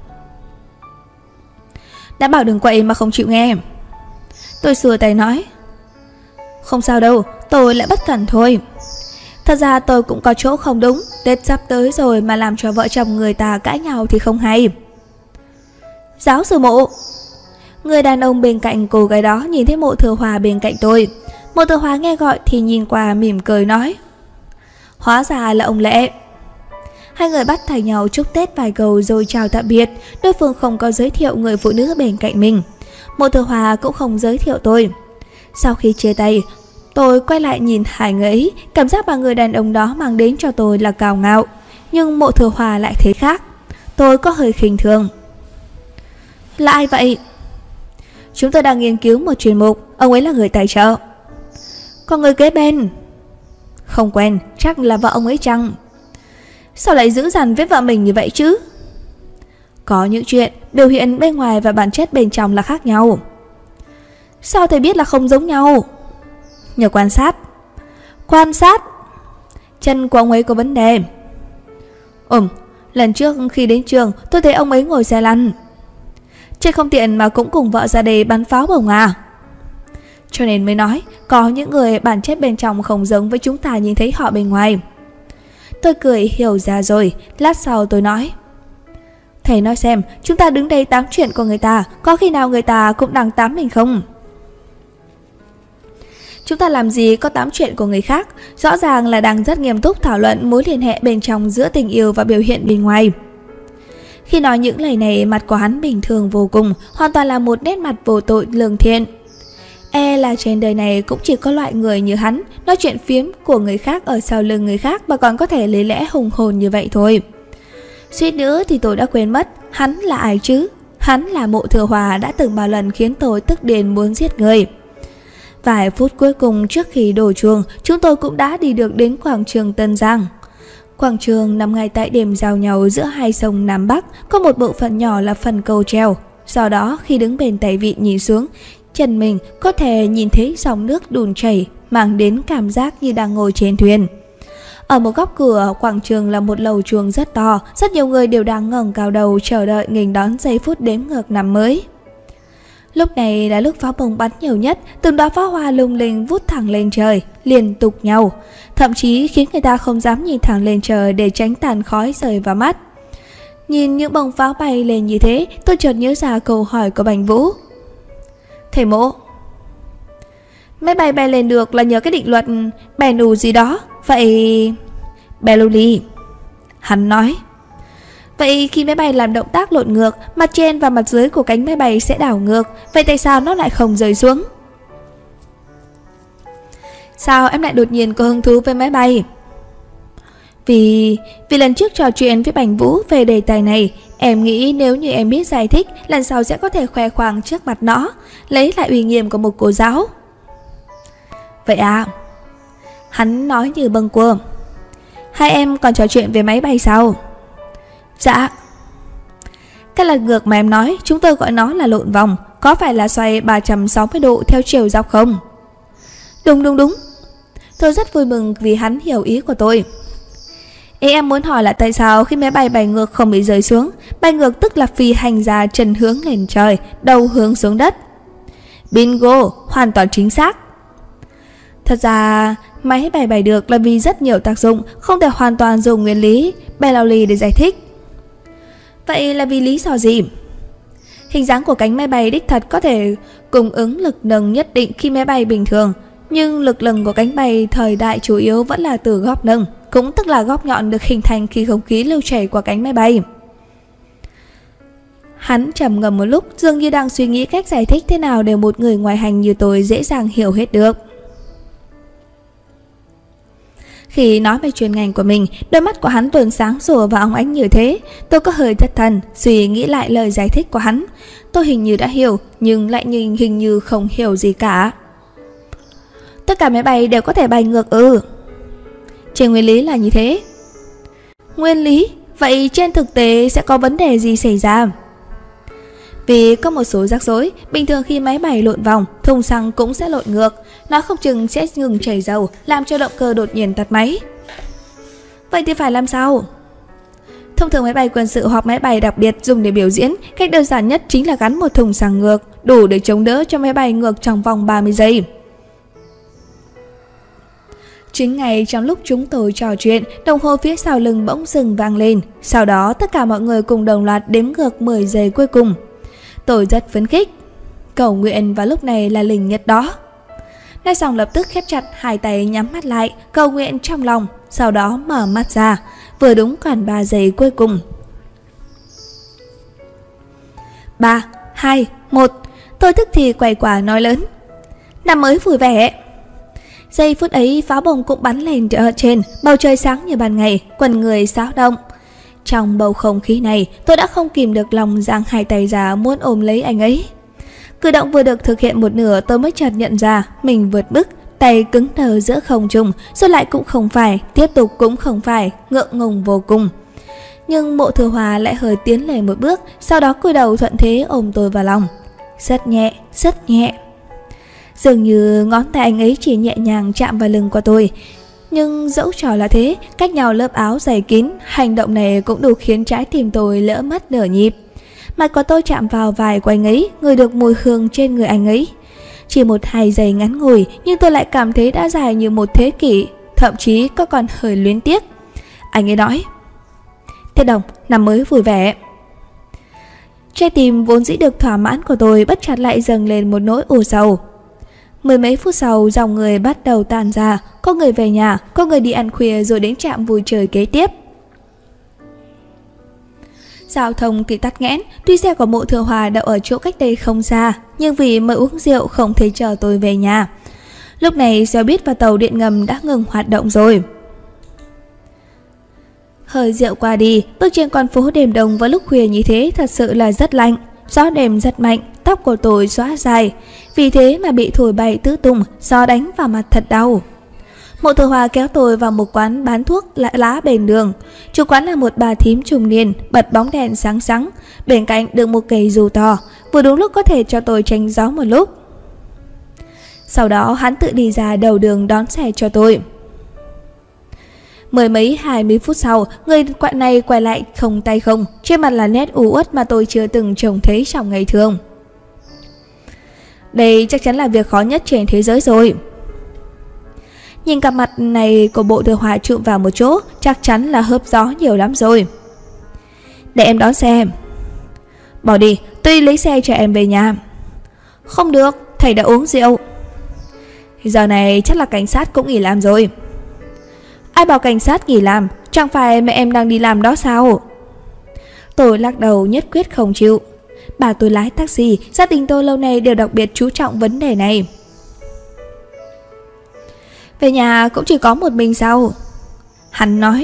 Đã bảo đừng quậy mà không chịu nghe. Tôi xua tay nói, không sao đâu, tôi lại bất cẩn thôi. Thật ra tôi cũng có chỗ không đúng. Tết sắp tới rồi mà làm cho vợ chồng người ta cãi nhau thì không hay. Giáo sư Mộ. Người đàn ông bên cạnh cô gái đó nhìn thấy Mộ Thừa Hòa bên cạnh tôi. Mộ Thừa Hòa nghe gọi thì nhìn qua mỉm cười nói, hóa ra là ông Lệ. Hai người bắt tay nhau chúc Tết vài câu rồi chào tạm biệt. Đối phương không có giới thiệu người phụ nữ bên cạnh mình. Mộ Thừa Hòa cũng không giới thiệu tôi. Sau khi chia tay, tôi quay lại nhìn hai người ấy. Cảm giác mà người đàn ông đó mang đến cho tôi là cao ngạo, nhưng Mộ Thừa Hòa lại thấy khác. Tôi có hơi khinh thường. Là ai vậy? Chúng tôi đang nghiên cứu một chuyên mục. Ông ấy là người tài trợ. Còn người kế bên? Không quen, chắc là vợ ông ấy chăng? Sao lại dữ dằn với vợ mình như vậy chứ? Có những chuyện biểu hiện bên ngoài và bản chất bên trong là khác nhau. Sao thầy biết là không giống nhau? Nhờ quan sát. Quan sát? Chân của ông ấy có vấn đề. Lần trước khi đến trường tôi thấy ông ấy ngồi xe lăn. Chơi không tiện mà cũng cùng vợ ra đây bắn pháo bông à? Cho nên mới nói có những người bản chất bên trong không giống với chúng ta nhìn thấy họ bên ngoài. Tôi cười hiểu ra rồi. Lát sau tôi nói, thầy nói xem, chúng ta đứng đây tám chuyện của người ta, có khi nào người ta cũng đang tám mình không? Chúng ta làm gì có tám chuyện của người khác. Rõ ràng là đang rất nghiêm túc thảo luận mối liên hệ bên trong giữa tình yêu và biểu hiện bên ngoài. Khi nói những lời này, mặt của hắn bình thường vô cùng, hoàn toàn là một nét mặt vô tội lương thiện. Là trên đời này cũng chỉ có loại người như hắn, nói chuyện phiếm của người khác ở sau lưng người khác mà còn có thể lấy lẽ hùng hồn như vậy thôi. Suýt nữa thì tôi đã quên mất, hắn là ai chứ? Hắn là Mộ Thừa Hòa đã từng bao lần khiến tôi tức điên muốn giết người. Vài phút cuối cùng trước khi đổ chuông, chúng tôi cũng đã đi được đến quảng trường Tân Giang. Quảng trường nằm ngay tại điểm giao nhau giữa hai sông Nam Bắc, có một bộ phận nhỏ là phần cầu treo. Do đó khi đứng bên tay vịn nhìn xuống, chân mình có thể nhìn thấy dòng nước đùn chảy, mang đến cảm giác như đang ngồi trên thuyền. Ở một góc cửa quảng trường là một lầu chuông rất to, rất nhiều người đều đang ngẩng cao đầu chờ đợi nghênh đón giây phút đếm ngược năm mới. Lúc này là lúc pháo bông bắn nhiều nhất, từng đóa pháo hoa lung linh vút thẳng lên trời, liên tục nhau, thậm chí khiến người ta không dám nhìn thẳng lên trời để tránh tàn khói rơi vào mắt. Nhìn những bông pháo bay lên như thế, tôi chợt nhớ ra câu hỏi của Bành Vũ. Thầy Mộ, máy bay bay lên được là nhờ cái định luật Bernoulli gì đó, vậy... Bernoulli, hắn nói. Vậy khi máy bay làm động tác lộn ngược, mặt trên và mặt dưới của cánh máy bay sẽ đảo ngược, vậy tại sao nó lại không rơi xuống? Sao em lại đột nhiên có hứng thú với máy bay? Vì lần trước trò chuyện với Bành Vũ về đề tài này, em nghĩ nếu như em biết giải thích, lần sau sẽ có thể khoe khoang trước mặt nó, lấy lại uy nghiêm của một cô giáo. Vậy à? Hắn nói như bâng quơ. Hai em còn trò chuyện về máy bay sao? Dạ. Cái lật ngược mà em nói, chúng tôi gọi nó là lộn vòng, có phải là xoay 360 độ theo chiều dọc không? Đúng. Tôi rất vui mừng vì hắn hiểu ý của tôi. Em muốn hỏi là tại sao khi máy bay bay ngược không bị rơi xuống? Bay ngược tức là phi hành ra chân hướng lên trời, đầu hướng xuống đất. Bingo, hoàn toàn chính xác. Thật ra máy bay bay được là vì rất nhiều tác dụng, không thể hoàn toàn dùng nguyên lý Bernoulli để giải thích. Vậy là vì lý do gì? Hình dáng của cánh máy bay đích thật có thể cung ứng lực nâng nhất định khi máy bay bình thường, nhưng lực nâng của cánh bay thời đại chủ yếu vẫn là từ góc nâng, cũng tức là góc nhọn được hình thành khi không khí lưu chảy qua cánh máy bay. Hắn trầm ngâm một lúc, dường như đang suy nghĩ cách giải thích thế nào để một người ngoài hành như tôi dễ dàng hiểu hết được. Khi nói về chuyên ngành của mình, đôi mắt của hắn tuần sáng sủa và óng ánh như thế, tôi có hơi thất thần, suy nghĩ lại lời giải thích của hắn. Tôi hình như đã hiểu, nhưng lại hình như không hiểu gì cả. Tất cả máy bay đều có thể bay ngược trên nguyên lý là như thế. Nguyên lý? Vậy trên thực tế sẽ có vấn đề gì xảy ra? Vì có một số rắc rối, bình thường khi máy bay lộn vòng, thùng xăng cũng sẽ lộn ngược, nó không chừng sẽ ngừng chảy dầu, làm cho động cơ đột nhiên tắt máy. Vậy thì phải làm sao? Thông thường máy bay quân sự hoặc máy bay đặc biệt dùng để biểu diễn, cách đơn giản nhất chính là gắn một thùng xăng ngược, đủ để chống đỡ cho máy bay ngược trong vòng 30 giây. Chính ngay trong lúc chúng tôi trò chuyện, đồng hồ phía sau lưng bỗng dừng vang lên. Sau đó tất cả mọi người cùng đồng loạt đếm ngược 10 giây cuối cùng. Tôi rất phấn khích. Cầu nguyện vào lúc này là linh nhất đó. Nói xong lập tức khép chặt hai tay nhắm mắt lại, cầu nguyện trong lòng, sau đó mở mắt ra. Vừa đúng còn 3 giây cuối cùng. 3, 2, 1. Tôi tức thì quay quả nói lớn. Năm mới vui vẻ. Giây phút ấy pháo bông cũng bắn lên ở trên, bầu trời sáng như ban ngày, quần người xáo động. Trong bầu không khí này, tôi đã không kìm được lòng giang hai tay ra muốn ôm lấy anh ấy. Cử động vừa được thực hiện một nửa, tôi mới chợt nhận ra mình vượt mức, tay cứng đờ giữa không trung, rồi lại cũng không phải, tiếp tục cũng không phải, ngượng ngùng vô cùng. Nhưng Mộ Thừa Hòa lại hơi tiến lên một bước, sau đó cúi đầu thuận thế ôm tôi vào lòng. Rất nhẹ, rất nhẹ. Dường như ngón tay anh ấy chỉ nhẹ nhàng chạm vào lưng của tôi. Nhưng dẫu cho là thế, cách nhau lớp áo dày kín, hành động này cũng đủ khiến trái tim tôi lỡ mất nửa nhịp. Mặt của tôi chạm vào vai của anh ấy, ngửi được mùi hương trên người anh ấy. Chỉ 1-2 giây ngắn ngủi, nhưng tôi lại cảm thấy đã dài như một thế kỷ, thậm chí có còn hơi luyến tiếc. Anh ấy nói: Thế Đồng, năm mới vui vẻ. Trái tim vốn dĩ được thỏa mãn của tôi bất chợt lại dâng lên một nỗi u sầu. 10 mấy phút sau, dòng người bắt đầu tan ra, có người về nhà, có người đi ăn khuya rồi đến trạm vui chơi kế tiếp. Giao thông thì tắc nghẽn, tuy xe của Mộ Thừa Hòa đậu ở chỗ cách đây không xa, nhưng vì mới uống rượu không thể chờ tôi về nhà. Lúc này xe buýt và tàu điện ngầm đã ngừng hoạt động rồi. Hơi rượu qua đi, bước trên con phố đêm đông vào lúc khuya như thế thật sự là rất lạnh. Gió đêm rất mạnh, tóc của tôi xõa dài, vì thế mà bị thổi bay tứ tung, gió đánh vào mặt thật đau. Mộ Thừa Hòa kéo tôi vào một quán bán thuốc lá bên đường. Chủ quán là một bà thím trung niên, bật bóng đèn sáng sáng, bên cạnh đựng một cây dù to, vừa đúng lúc có thể cho tôi tránh gió một lúc. Sau đó hắn tự đi ra đầu đường đón xe cho tôi. 20 phút sau, người quạ này quay lại không tay không, trên mặt là nét u uất mà tôi chưa từng trông thấy trong ngày thường. Đây chắc chắn là việc khó nhất trên thế giới rồi. Nhìn cặp mặt này của Mộ Thừa Hòa chụm vào một chỗ, chắc chắn là hớp gió nhiều lắm rồi. Để em đón xe. Bỏ đi, tôi đi lấy xe cho em về nhà. Không được, thầy đã uống rượu. Giờ này chắc là cảnh sát cũng nghỉ làm rồi. Ai bảo cảnh sát nghỉ làm, chẳng phải mẹ em đang đi làm đó sao? Tôi lắc đầu nhất quyết không chịu. Bà tôi lái taxi, gia đình tôi lâu nay đều đặc biệt chú trọng vấn đề này. Về nhà cũng chỉ có một mình sao? Hắn nói.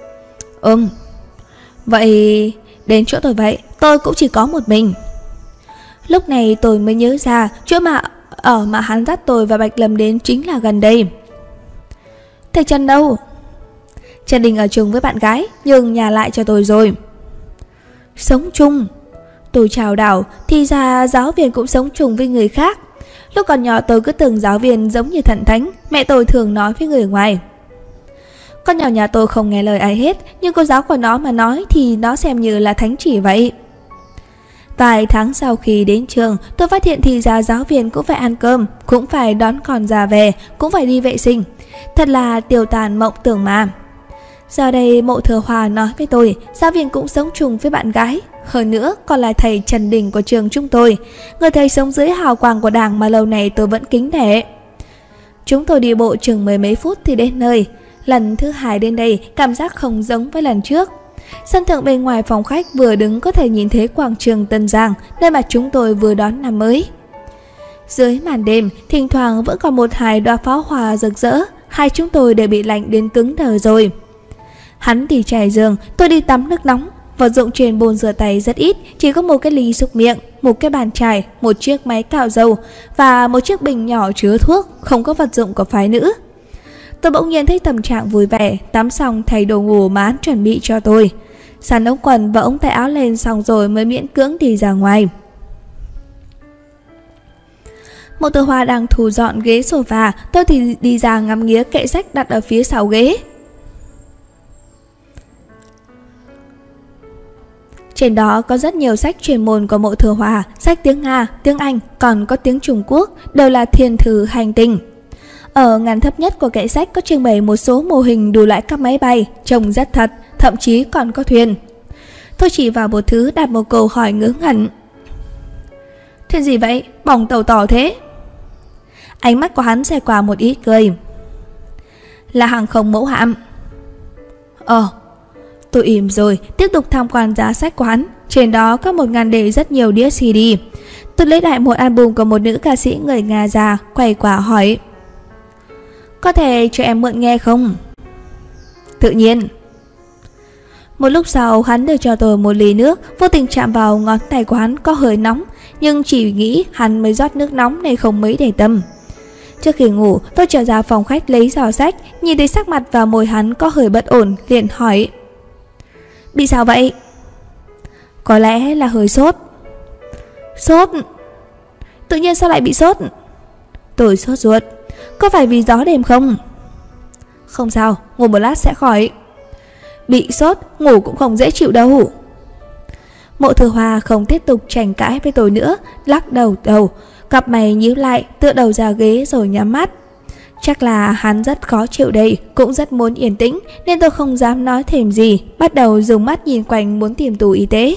Vậy đến chỗ tôi vậy, tôi cũng chỉ có một mình. Lúc này tôi mới nhớ ra chỗ mà hắn dắt tôi và Bạch Lâm đến chính là gần đây. Thầy Trần đâu? Trần Đình ở chung với bạn gái, nhưng nhà lại cho tôi rồi. Sống chung? Tôi chào đảo, thì ra giáo viên cũng sống chung với người khác. Lúc còn nhỏ tôi cứ tưởng giáo viên giống như thần thánh, mẹ tôi thường nói với người ngoài. Con nhỏ nhà tôi không nghe lời ai hết, nhưng cô giáo của nó mà nói thì nó xem như là thánh chỉ vậy. Vài tháng sau khi đến trường, tôi phát hiện thì ra giáo viên cũng phải ăn cơm, cũng phải đón con già về, cũng phải đi vệ sinh. Thật là tiêu tàn mộng tưởng mà. Giờ đây Mộ Thừa Hòa nói với tôi, giáo viên cũng sống chung với bạn gái. Hơn nữa còn là thầy Trần Đình của trường chúng tôi, người thầy sống dưới hào quang của Đảng mà lâu nay tôi vẫn kính nể. Chúng tôi đi bộ chừng 10 mấy phút thì đến nơi. Lần thứ hai đến đây, cảm giác không giống với lần trước. Sân thượng bên ngoài phòng khách vừa đứng có thể nhìn thấy quảng trường Tân Giang, nơi mà chúng tôi vừa đón năm mới. Dưới màn đêm, thỉnh thoảng vẫn còn một hai đóa pháo hoa rực rỡ. Hai chúng tôi đều bị lạnh đến cứng đờ rồi. Hắn đi trải giường, tôi đi tắm nước nóng. Vật dụng trên bồn rửa tay rất ít, chỉ có một cái ly xúc miệng, một cái bàn chải, một chiếc máy cạo dầu và một chiếc bình nhỏ chứa thuốc, không có vật dụng của phái nữ. Tôi bỗng nhiên thấy tâm trạng vui vẻ, tắm xong thay đồ ngủ mà hắn chuẩn bị cho tôi. Sắn ống quần và ống tay áo lên xong rồi mới miễn cưỡng đi ra ngoài. Mộ Thừa Hòa đang thu dọn ghế sofa, tôi thì đi ra ngắm nghía kệ sách đặt ở phía sau ghế. Trên đó có rất nhiều sách chuyên môn của Mộ Thừa Hòa, sách tiếng Nga, tiếng Anh, còn có tiếng Trung Quốc, đều là thiên thư hành tinh. Ở ngăn thấp nhất của kệ sách có trưng bày một số mô hình đủ loại các máy bay, trông rất thật, thậm chí còn có thuyền. Tôi chỉ vào một thứ đặt một câu hỏi ngớ ngẩn. Thuyền gì vậy? Bỏng tàu tỏ thế? Ánh mắt của hắn xẹt qua một ít cười. Là hàng không mẫu hạm. Tôi im rồi, tiếp tục tham quan giá sách của hắn. Trên đó có một ngăn để rất nhiều đĩa CD. Tôi lấy lại một album của một nữ ca sĩ người Nga già, quay qua hỏi. Có thể cho em mượn nghe không? Tự nhiên. Một lúc sau hắn đưa cho tôi một ly nước, vô tình chạm vào ngón tay của hắn có hơi nóng, nhưng chỉ nghĩ hắn mới rót nước nóng nên không mấy để tâm. Trước khi ngủ, tôi trở ra phòng khách lấy giỏ sách, nhìn thấy sắc mặt và môi hắn có hơi bất ổn, liền hỏi. Bị sao vậy? Có lẽ là hơi sốt. Sốt? Tự nhiên sao lại bị sốt? Tôi sốt ruột. Có phải vì gió đêm không? Không sao, ngủ một lát sẽ khỏi. Bị sốt, ngủ cũng không dễ chịu đâu. Mộ Thừa Hòa không tiếp tục tranh cãi với tôi nữa, lắc đầu, cặp mày nhíu lại, tựa đầu ra ghế rồi nhắm mắt. Chắc là hắn rất khó chịu đây, cũng rất muốn yên tĩnh, nên tôi không dám nói thêm gì, bắt đầu dùng mắt nhìn quanh muốn tìm tủ y tế.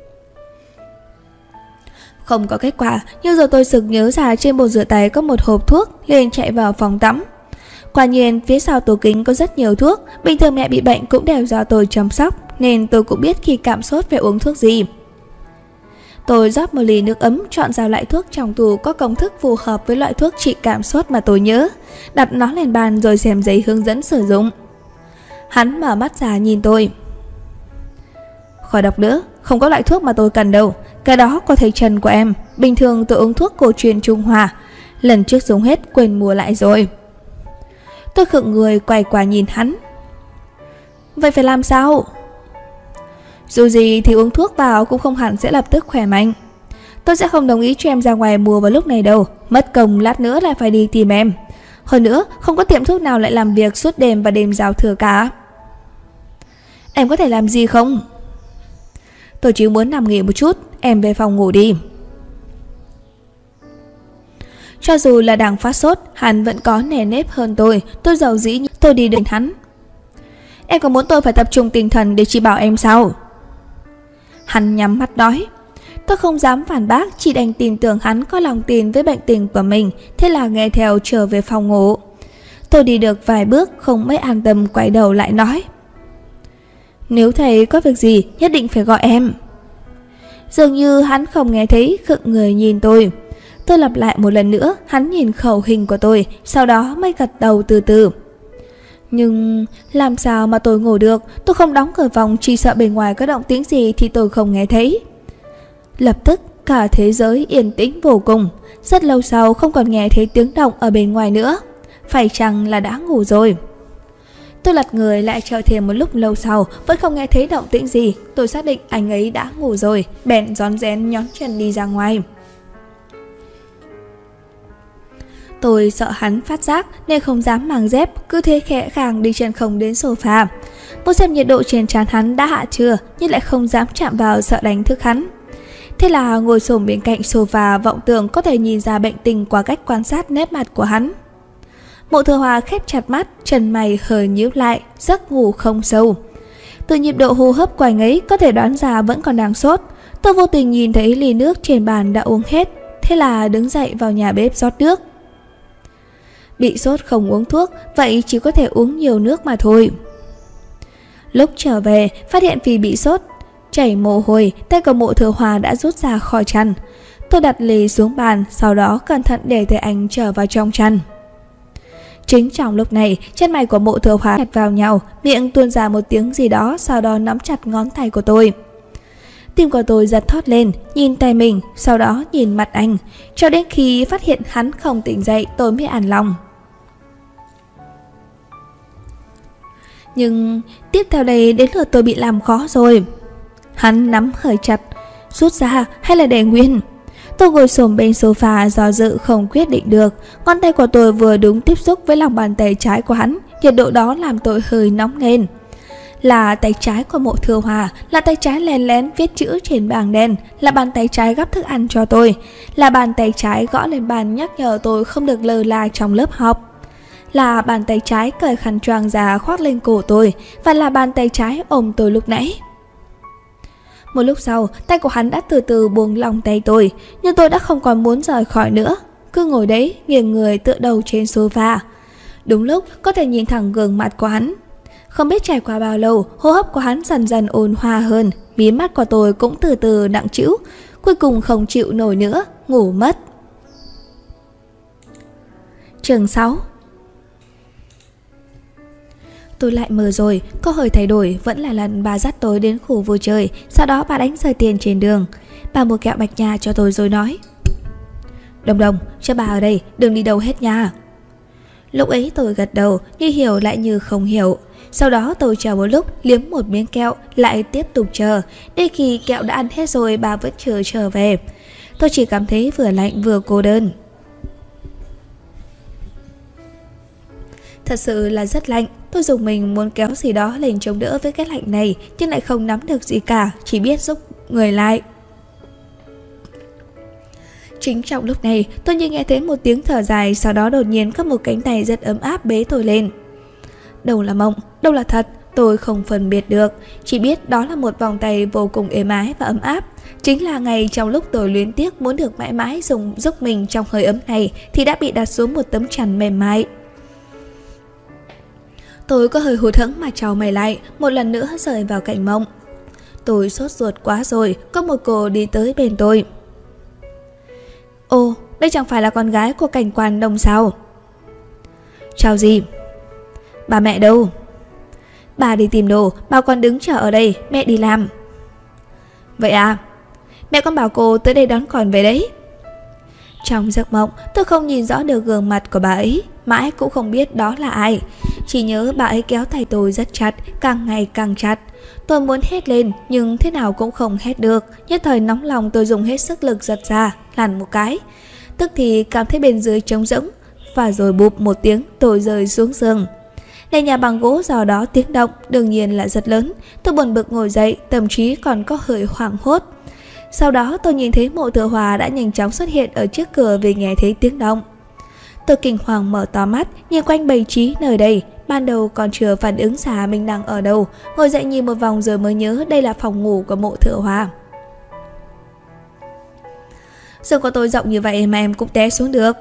Không có kết quả, nhưng rồi tôi sực nhớ ra trên bồn rửa tay có một hộp thuốc, liền chạy vào phòng tắm. Quả nhiên phía sau tủ kính có rất nhiều thuốc, bình thường mẹ bị bệnh cũng đều do tôi chăm sóc, nên tôi cũng biết khi cảm sốt phải uống thuốc gì. Tôi rót một ly nước ấm, chọn ra loại thuốc trong tủ có công thức phù hợp với loại thuốc trị cảm sốt mà tôi nhớ, đặt nó lên bàn rồi xem giấy hướng dẫn sử dụng. Hắn mở mắt ra nhìn tôi. Khỏi đọc nữa, không có loại thuốc mà tôi cần đâu, cái đó có thầy Trần của em, bình thường tôi uống thuốc cổ truyền Trung Hoa, lần trước dùng hết quên mua lại rồi. Tôi khựng người quay qua nhìn hắn. Vậy phải làm sao? Dù gì thì uống thuốc vào cũng không hẳn sẽ lập tức khỏe mạnh. Tôi sẽ không đồng ý cho em ra ngoài mua vào lúc này đâu. Mất công lát nữa lại phải đi tìm em. Hơn nữa không có tiệm thuốc nào lại làm việc suốt đêm và đêm giao thừa cả. Em có thể làm gì không? Tôi chỉ muốn nằm nghỉ một chút. Em về phòng ngủ đi. Cho dù là đang phát sốt, hắn vẫn có nề nếp hơn tôi. Tôi giàu dĩ tôi đi đến hắn. Em có muốn tôi phải tập trung tinh thần để chỉ bảo em sao? Hắn nhắm mắt nói. Tôi không dám phản bác, chỉ đành tin tưởng hắn có lòng tin với bệnh tình của mình. Thế là nghe theo trở về phòng ngủ. Tôi đi được vài bước không mấy an tâm, quay đầu lại nói. Nếu thầy có việc gì nhất định phải gọi em. Dường như hắn không nghe thấy, khựng người nhìn tôi. Tôi lặp lại một lần nữa, hắn nhìn khẩu hình của tôi, sau đó mới gật đầu từ từ. Nhưng làm sao mà tôi ngủ được? Tôi không đóng cửa phòng, chỉ sợ bên ngoài có động tĩnh gì thì tôi không nghe thấy. Lập tức cả thế giới yên tĩnh vô cùng. Rất lâu sau không còn nghe thấy tiếng động ở bên ngoài nữa. Phải chăng là đã ngủ rồi? Tôi lật người lại chờ thêm một lúc lâu sau, vẫn không nghe thấy động tĩnh gì. Tôi xác định anh ấy đã ngủ rồi, bèn rón rén nhón chân đi ra ngoài. Tôi sợ hắn phát giác nên không dám mang dép, cứ thế khẽ khàng đi chân không đến sofa. Muốn xem nhiệt độ trên trán hắn đã hạ chưa, nhưng lại không dám chạm vào, sợ đánh thức hắn. Thế là ngồi xổm bên cạnh sofa, vọng tưởng có thể nhìn ra bệnh tình qua cách quan sát nét mặt của hắn. Mộ Thừa Hòa khép chặt mắt, chân mày hơi nhíu lại, giấc ngủ không sâu. Từ nhịp độ hô hấp của anh ấy có thể đoán ra vẫn còn đang sốt. Tôi vô tình nhìn thấy ly nước trên bàn đã uống hết, thế là đứng dậy vào nhà bếp rót nước. Bị sốt không uống thuốc, vậy chỉ có thể uống nhiều nước mà thôi. Lúc trở về, phát hiện vì bị sốt, chảy mồ hôi, tay của Mộ Thừa Hòa đã rút ra khỏi chăn. Tôi đặt ly xuống bàn, sau đó cẩn thận để tay anh trở vào trong chăn. Chính trong lúc này, chân mày của Mộ Thừa Hòa chặt vào nhau, miệng tuôn ra một tiếng gì đó, sau đó nắm chặt ngón tay của tôi. Tim của tôi giật thót lên, nhìn tay mình, sau đó nhìn mặt anh. Cho đến khi phát hiện hắn không tỉnh dậy, tôi mới an lòng. Nhưng tiếp theo đây đến lượt tôi bị làm khó rồi. Hắn nắm hơi chặt, rút ra hay là để nguyên? Tôi ngồi xổm bên sofa do dự không quyết định được. Ngón tay của tôi vừa đúng tiếp xúc với lòng bàn tay trái của hắn, nhiệt độ đó làm tôi hơi nóng lên. Là tay trái của Mộ Thừa Hòa, là tay trái lén lén viết chữ trên bảng đen, là bàn tay trái gắp thức ăn cho tôi, là bàn tay trái gõ lên bàn nhắc nhở tôi không được lơ là trong lớp học, là bàn tay trái cởi khăn choàng ra khoác lên cổ tôi, và là bàn tay trái ôm tôi lúc nãy. Một lúc sau, tay của hắn đã từ từ buông lòng tay tôi, nhưng tôi đã không còn muốn rời khỏi nữa. Cứ ngồi đấy, nghiêng người tựa đầu trên sofa. Đúng lúc có thể nhìn thẳng gương mặt của hắn. Không biết trải qua bao lâu, hô hấp của hắn dần dần ôn hòa hơn, mí mắt của tôi cũng từ từ nặng trĩu, cuối cùng không chịu nổi nữa, ngủ mất. Chương 6. Tôi lại mơ rồi, có hơi thay đổi, vẫn là lần bà dắt tôi đến khu vui chơi, sau đó bà đánh rơi tiền trên đường. Bà mua kẹo bạch nha cho tôi rồi nói: Đồng Đồng, cho bà ở đây, đừng đi đâu hết nha. Lúc ấy tôi gật đầu, như hiểu lại như không hiểu. Sau đó tôi chờ một lúc, liếm một miếng kẹo, lại tiếp tục chờ. Đến khi kẹo đã ăn hết rồi, bà vẫn chưa trở về. Tôi chỉ cảm thấy vừa lạnh vừa cô đơn. Thật sự là rất lạnh. Tôi dùng mình muốn kéo gì đó lên chống đỡ với cái lạnh này, nhưng lại không nắm được gì cả, chỉ biết giúp người lại. Chính trong lúc này, tôi như nghe thấy một tiếng thở dài, sau đó đột nhiên có một cánh tay rất ấm áp bế tôi lên. Đâu là mộng, đâu là thật, tôi không phân biệt được, chỉ biết đó là một vòng tay vô cùng êm ái và ấm áp. Chính là ngày trong lúc tôi luyến tiếc muốn được mãi mãi giúp mình trong hơi ấm này, thì đã bị đặt xuống một tấm chăn mềm mại. Tôi có hơi hụt hẫng mà chau mày lại, một lần nữa rơi vào cảnh mộng. Tôi sốt ruột quá rồi, có một cô đi tới bên tôi. Ồ, đây chẳng phải là con gái của cảnh quan Đông sao? Chào gì? Bà mẹ đâu? Bà đi tìm đồ, bà còn đứng chờ ở đây, mẹ đi làm. Vậy à? Mẹ con bảo cô tới đây đón con về đấy. Trong giấc mộng, tôi không nhìn rõ được gương mặt của bà ấy, mãi cũng không biết đó là ai. Chỉ nhớ bà ấy kéo tay tôi rất chặt, càng ngày càng chặt. Tôi muốn hét lên nhưng thế nào cũng không hét được. Nhất thời nóng lòng, tôi dùng hết sức lực giật ra, lăn một cái. Tức thì cảm thấy bên dưới trống rỗng, và rồi bụp một tiếng tôi rơi xuống giường. Nền nhà bằng gỗ do đó tiếng động đương nhiên là rất lớn. Tôi buồn bực ngồi dậy, thậm chí còn có hơi hoảng hốt. Sau đó tôi nhìn thấy Mộ Thừa Hòa đã nhanh chóng xuất hiện ở trước cửa vì nghe thấy tiếng động. Tôi kinh hoàng mở to mắt, nhìn quanh bày trí nơi đây. Ban đầu còn chưa phản ứng ra mình đang ở đâu, ngồi dậy nhìn một vòng rồi mới nhớ đây là phòng ngủ của Mộ Thừa Hòa. Giường của tôi rộng như vậy mà em cũng té xuống được.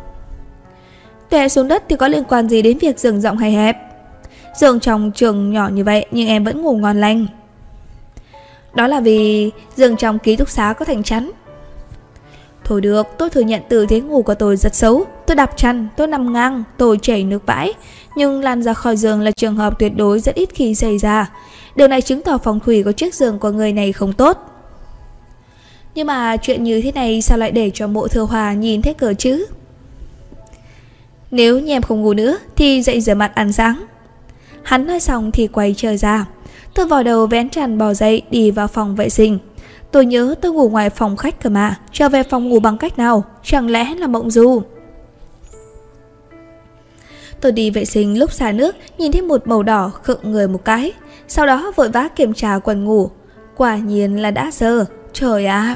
Té xuống đất thì có liên quan gì đến việc giường rộng hay hẹp? Giường trong trường nhỏ như vậy nhưng em vẫn ngủ ngon lành. Đó là vì giường trong ký túc xá có thành chắn. Thôi được, tôi thừa nhận tư thế ngủ của tôi rất xấu. Tôi đạp chăn, tôi nằm ngang, tôi chảy nước vãi. Nhưng lăn ra khỏi giường là trường hợp tuyệt đối rất ít khi xảy ra. Điều này chứng tỏ phong thủy của chiếc giường của người này không tốt. Nhưng mà chuyện như thế này sao lại để cho Mộ Thừa Hòa nhìn thấy cờ chứ? Nếu như em không ngủ nữa thì dậy rửa mặt ăn sáng. Hắn nói xong thì quay trở ra. Tôi vò đầu vén chăn bò dậy đi vào phòng vệ sinh. Tôi nhớ tôi ngủ ngoài phòng khách cơ mà, trở về phòng ngủ bằng cách nào? Chẳng lẽ là mộng du? Tôi đi vệ sinh lúc xả nước, nhìn thấy một màu đỏ khựng người một cái. Sau đó vội vã kiểm tra quần ngủ. Quả nhiên là đã giờ. Trời ạ!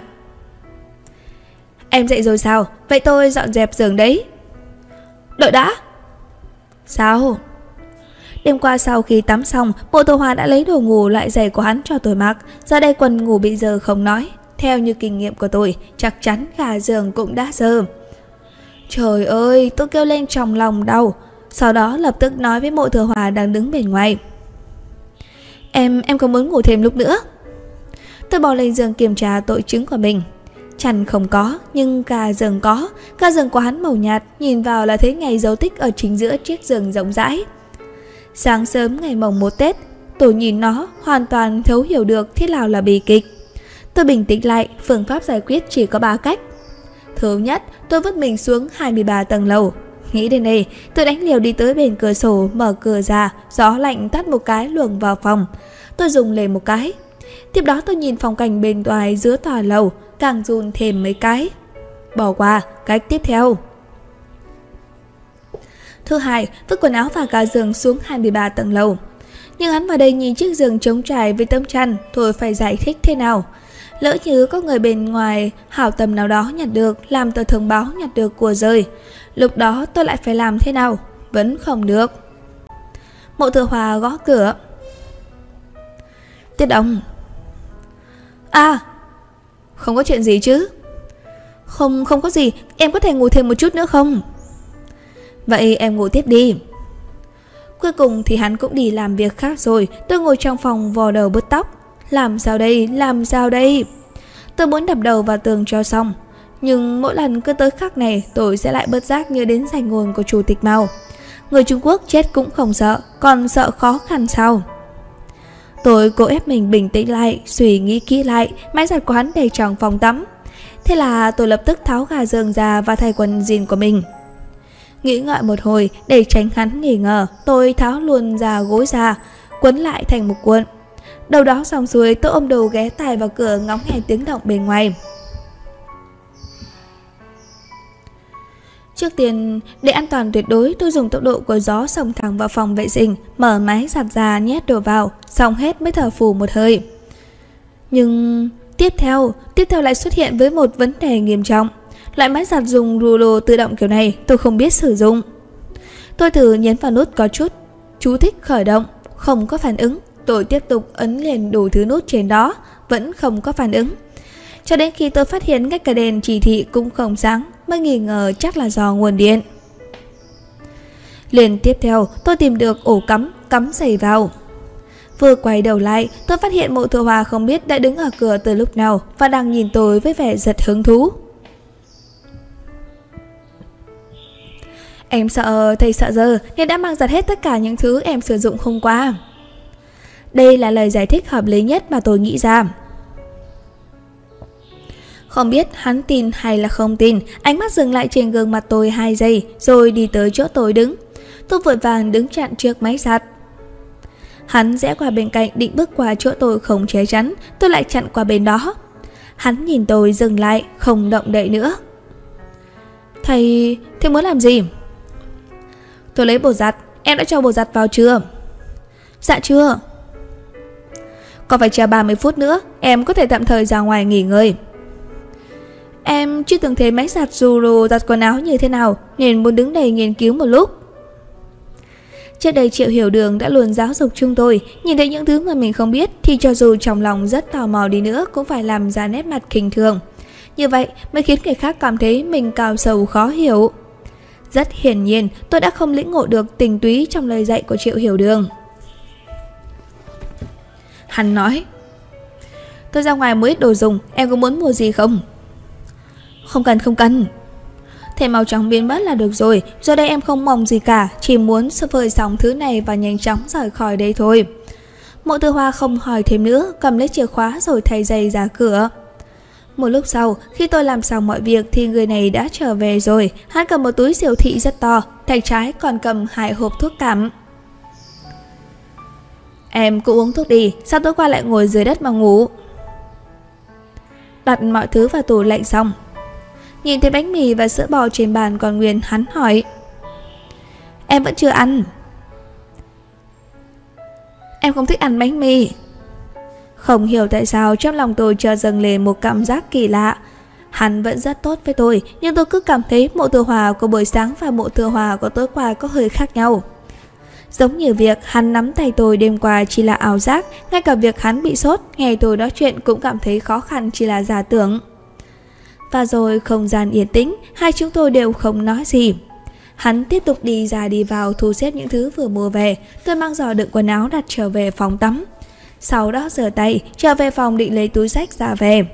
Em dậy rồi sao? Vậy tôi dọn dẹp giường đấy. Đợi đã! Sao? Đêm qua sau khi tắm xong, Mộ Thừa Hòa đã lấy đồ ngủ loại giày của hắn cho tôi mặc. Giờ đây quần ngủ bị dơ không nói. Theo như kinh nghiệm của tôi, chắc chắn gà giường cũng đã dơ. Trời ơi, tôi kêu lên trong lòng đau. Sau đó lập tức nói với Mộ Thừa Hòa đang đứng bên ngoài. Em có muốn ngủ thêm lúc nữa. Tôi bò lên giường kiểm tra tội chứng của mình. Chăn không có, nhưng gà giường có. Gà giường của hắn màu nhạt, nhìn vào là thấy ngày dấu tích ở chính giữa chiếc giường rộng rãi. Sáng sớm ngày mồng 1 Tết, tôi nhìn nó hoàn toàn thấu hiểu được thế nào là bi kịch. Tôi bình tĩnh lại, phương pháp giải quyết chỉ có 3 cách. Thứ nhất, tôi vứt mình xuống 23 tầng lầu. Nghĩ đến đây, tôi đánh liều đi tới bên cửa sổ, mở cửa ra, gió lạnh tắt một cái luồng vào phòng. Tôi dùng lên một cái. Tiếp đó tôi nhìn phong cảnh bên ngoài giữa tòa lầu, càng run thêm mấy cái. Bỏ qua, cách tiếp theo. Thứ hai, vứt quần áo và cả giường xuống 23 tầng lầu. Nhưng hắn vào đây nhìn chiếc giường trống trải với tấm chăn, tôi phải giải thích thế nào? Lỡ như có người bên ngoài hảo tâm nào đó nhặt được, làm tờ thông báo nhặt được của rơi, lúc đó tôi lại phải làm thế nào? Vẫn không được. Mộ Thừa Hòa gõ cửa. Tiết Đông. À, không có chuyện gì chứ? Không có gì, em có thể ngủ thêm một chút nữa không? Vậy em ngủ tiếp đi. Cuối cùng thì hắn cũng đi làm việc khác rồi. Tôi ngồi trong phòng vò đầu bứt tóc. Làm sao đây? Tôi muốn đập đầu vào tường cho xong. Nhưng mỗi lần cứ tới khắc này, tôi sẽ lại bất giác nhớ đến danh ngôn của Chủ tịch Mao. Người Trung Quốc chết cũng không sợ, còn sợ khó khăn sao? Tôi cố ép mình bình tĩnh lại, suy nghĩ kỹ lại. Máy giặt của hắn để trong phòng tắm. Thế là tôi lập tức tháo gà giường ra và thay quần jean của mình. Nghĩ ngợi một hồi, để tránh hắn nghi ngờ, tôi tháo luôn ra gối ra, quấn lại thành một cuộn. Đầu đó xong xuôi, tôi ôm đầu ghé tai vào cửa ngóng nghe tiếng động bên ngoài. Trước tiên, để an toàn tuyệt đối, tôi dùng tốc độ của gió xông thẳng vào phòng vệ sinh, mở máy giặt ra nhét đồ vào, xong hết mới thở phù một hơi. Nhưng tiếp theo lại xuất hiện với một vấn đề nghiêm trọng. Loại máy giặt dùng rulo tự động kiểu này tôi không biết sử dụng. Tôi thử nhấn vào nút có chút chú thích khởi động, không có phản ứng. Tôi tiếp tục ấn liền đủ thứ nút trên đó, vẫn không có phản ứng. Cho đến khi tôi phát hiện ngay cả đèn chỉ thị cũng không sáng, mới nghi ngờ chắc là do nguồn điện. Liền tiếp theo tôi tìm được ổ cắm giày vào. Vừa quay đầu lại, tôi phát hiện Mộ Thừa Hòa không biết đã đứng ở cửa từ lúc nào và đang nhìn tôi với vẻ rất hứng thú. Em sợ thầy sợ giờ nên đã mang giặt hết tất cả những thứ em sử dụng hôm qua. Đây là lời giải thích hợp lý nhất mà tôi nghĩ ra. Không biết hắn tin hay là không tin, ánh mắt dừng lại trên gương mặt tôi 2 giây rồi đi tới chỗ tôi đứng. Tôi vội vàng đứng chặn trước máy giặt. Hắn rẽ qua bên cạnh định bước qua chỗ tôi không che chắn, tôi lại chặn qua bên đó. Hắn nhìn tôi dừng lại, không động đậy nữa. Thầy muốn làm gì? Tôi lấy bột giặt, em đã cho bột giặt vào chưa? Dạ chưa. Còn phải chờ 30 phút nữa, em có thể tạm thời ra ngoài nghỉ ngơi. Em chưa từng thấy máy giặt dù giặt quần áo như thế nào, nên muốn đứng đây nghiên cứu một lúc. Trước đây Triệu Hiểu Đường đã luôn giáo dục chúng tôi, nhìn thấy những thứ mà mình không biết thì cho dù trong lòng rất tò mò đi nữa cũng phải làm ra nét mặt khinh thường. Như vậy mới khiến người khác cảm thấy mình cao sầu khó hiểu. Rất hiển nhiên tôi đã không lĩnh ngộ được tình túy trong lời dạy của Triệu Hiểu Đường. Hắn nói: tôi ra ngoài mua ít đồ dùng, em có muốn mua gì không? Không cần. Thế màu trắng biến mất là được rồi. Giờ đây em không mong gì cả, chỉ muốn phơi xong thứ này và nhanh chóng rời khỏi đây thôi. Mộ Tư Hoa không hỏi thêm nữa, cầm lấy chìa khóa rồi thay giày ra cửa. Một lúc sau, khi tôi làm xong mọi việc thì người này đã trở về rồi. Hắn cầm một túi siêu thị rất to, tay trái còn cầm 2 hộp thuốc cảm. Em cũng uống thuốc đi, sao tối qua lại ngồi dưới đất mà ngủ? Đặt mọi thứ vào tủ lạnh xong, nhìn thấy bánh mì và sữa bò trên bàn còn nguyên, hắn hỏi: em vẫn chưa ăn? Em không thích ăn bánh mì. Không hiểu tại sao trong lòng tôi chợt dâng lên một cảm giác kỳ lạ. Hắn vẫn rất tốt với tôi, nhưng tôi cứ cảm thấy Mộ Tư Hòa của buổi sáng và Mộ Tư Hòa của tối qua có hơi khác nhau. Giống như việc hắn nắm tay tôi đêm qua chỉ là ảo giác, ngay cả việc hắn bị sốt nghe tôi nói chuyện cũng cảm thấy khó khăn chỉ là giả tưởng. Và rồi không gian yên tĩnh, hai chúng tôi đều không nói gì. Hắn tiếp tục đi ra đi vào thu xếp những thứ vừa mua về. Tôi mang giỏ đựng quần áo đặt trở về phòng tắm. Sau đó rửa tay, trở về phòng định lấy túi xách ra về.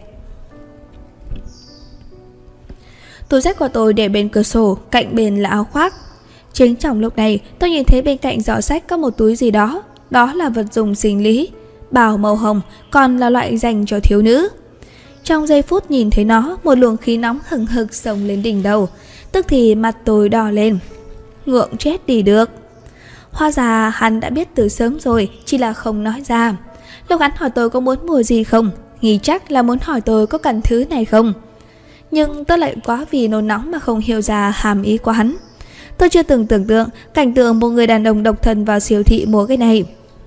Túi xách của tôi để bên cửa sổ, cạnh bên là áo khoác. Chính trong lúc này, tôi nhìn thấy bên cạnh giỏ xách có một túi gì đó. Đó là vật dụng sinh lý, bào màu hồng, còn là loại dành cho thiếu nữ. Trong giây phút nhìn thấy nó, một luồng khí nóng hừng hực xông lên đỉnh đầu. Tức thì mặt tôi đỏ lên. Ngượng chết đi được. Hóa ra hắn đã biết từ sớm rồi, chỉ là không nói ra. Lúc hắn hỏi tôi có muốn mua gì không, nghĩ chắc là muốn hỏi tôi có cần thứ này không. Nhưng tôi lại quá vì nôn nóng mà không hiểu ra hàm ý của hắn. Tôi chưa từng tưởng tượng cảnh tượng một người đàn ông độc thân vào siêu thị mua cái này.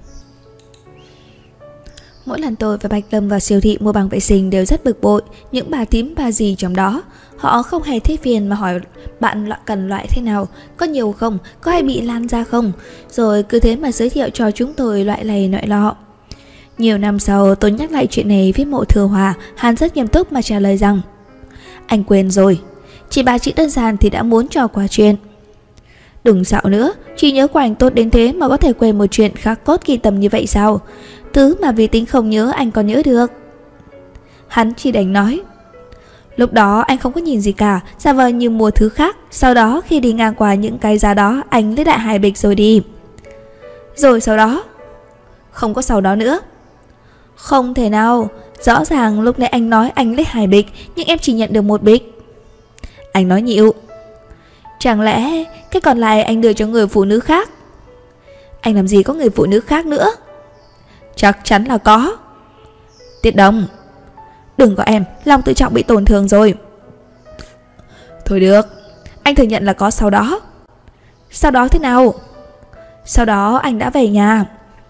Mỗi lần tôi và Bạch Lâm vào siêu thị mua bằng vệ sinh đều rất bực bội. Những bà thím bà gì trong đó, họ không hề thấy phiền mà hỏi bạn cần loại thế nào, có nhiều không, có hay bị lan ra không, rồi cứ thế mà giới thiệu cho chúng tôi loại này loại lọ. Nhiều năm sau tôi nhắc lại chuyện này với Mộ Thừa Hòa, hắn rất nghiêm túc mà trả lời rằng: anh quên rồi, chị bà chị đơn giản thì đã muốn cho qua chuyện. Đừng xạo nữa, trí nhớ của anh tốt đến thế mà có thể quên một chuyện khắc cốt ghi tâm như vậy sao? Thứ mà vì tính không nhớ anh còn nhớ được. Hắn chỉ đành nói: lúc đó anh không có nhìn gì cả, giả vờ như mua thứ khác. Sau đó khi đi ngang qua những cái giá đó, anh lấy đại 2 bịch rồi đi. Rồi sau đó? Không có sau đó nữa. Không thể nào, rõ ràng lúc nãy anh nói anh lấy 2 bịch, nhưng em chỉ nhận được 1 bịch. Anh nói nhịu. Chẳng lẽ cái còn lại anh đưa cho người phụ nữ khác? Anh làm gì có người phụ nữ khác nữa? Chắc chắn là có. Tiết Đồng, đừng có em, lòng tự trọng bị tổn thương rồi. Thôi được, anh thừa nhận là có sau đó. Sau đó thế nào? Sau đó anh đã về nhà.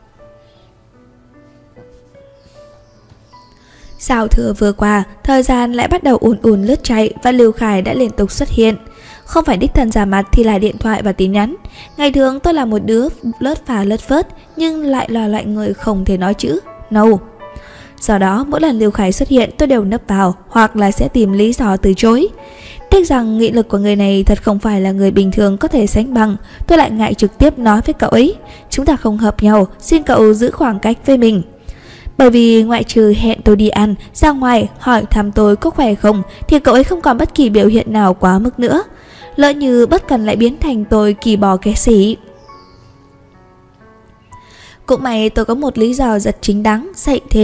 Giao thừa vừa qua, thời gian lại bắt đầu ùn lướt chạy và Lưu Khải đã liên tục xuất hiện. Không phải đích thân ra mặt thì là điện thoại và tin nhắn. Ngày thường tôi là một đứa lướt phà lướt phớt, nhưng lại là loại người không thể nói chữ no. Do đó mỗi lần Lưu Khải xuất hiện tôi đều nấp vào hoặc là sẽ tìm lý do từ chối. Tiếc rằng nghị lực của người này thật không phải là người bình thường có thể sánh bằng. Tôi lại ngại trực tiếp nói với cậu ấy: chúng ta không hợp nhau, xin cậu giữ khoảng cách với mình. Bởi vì ngoại trừ hẹn tôi đi ăn, ra ngoài hỏi thăm tôi có khỏe không thì cậu ấy không còn bất kỳ biểu hiện nào quá mức nữa. Lỡ như bất cần lại biến thành tôi kỳ bò ké xỉ. Cũng may tôi có một lý do rất chính đáng, dạy thêm.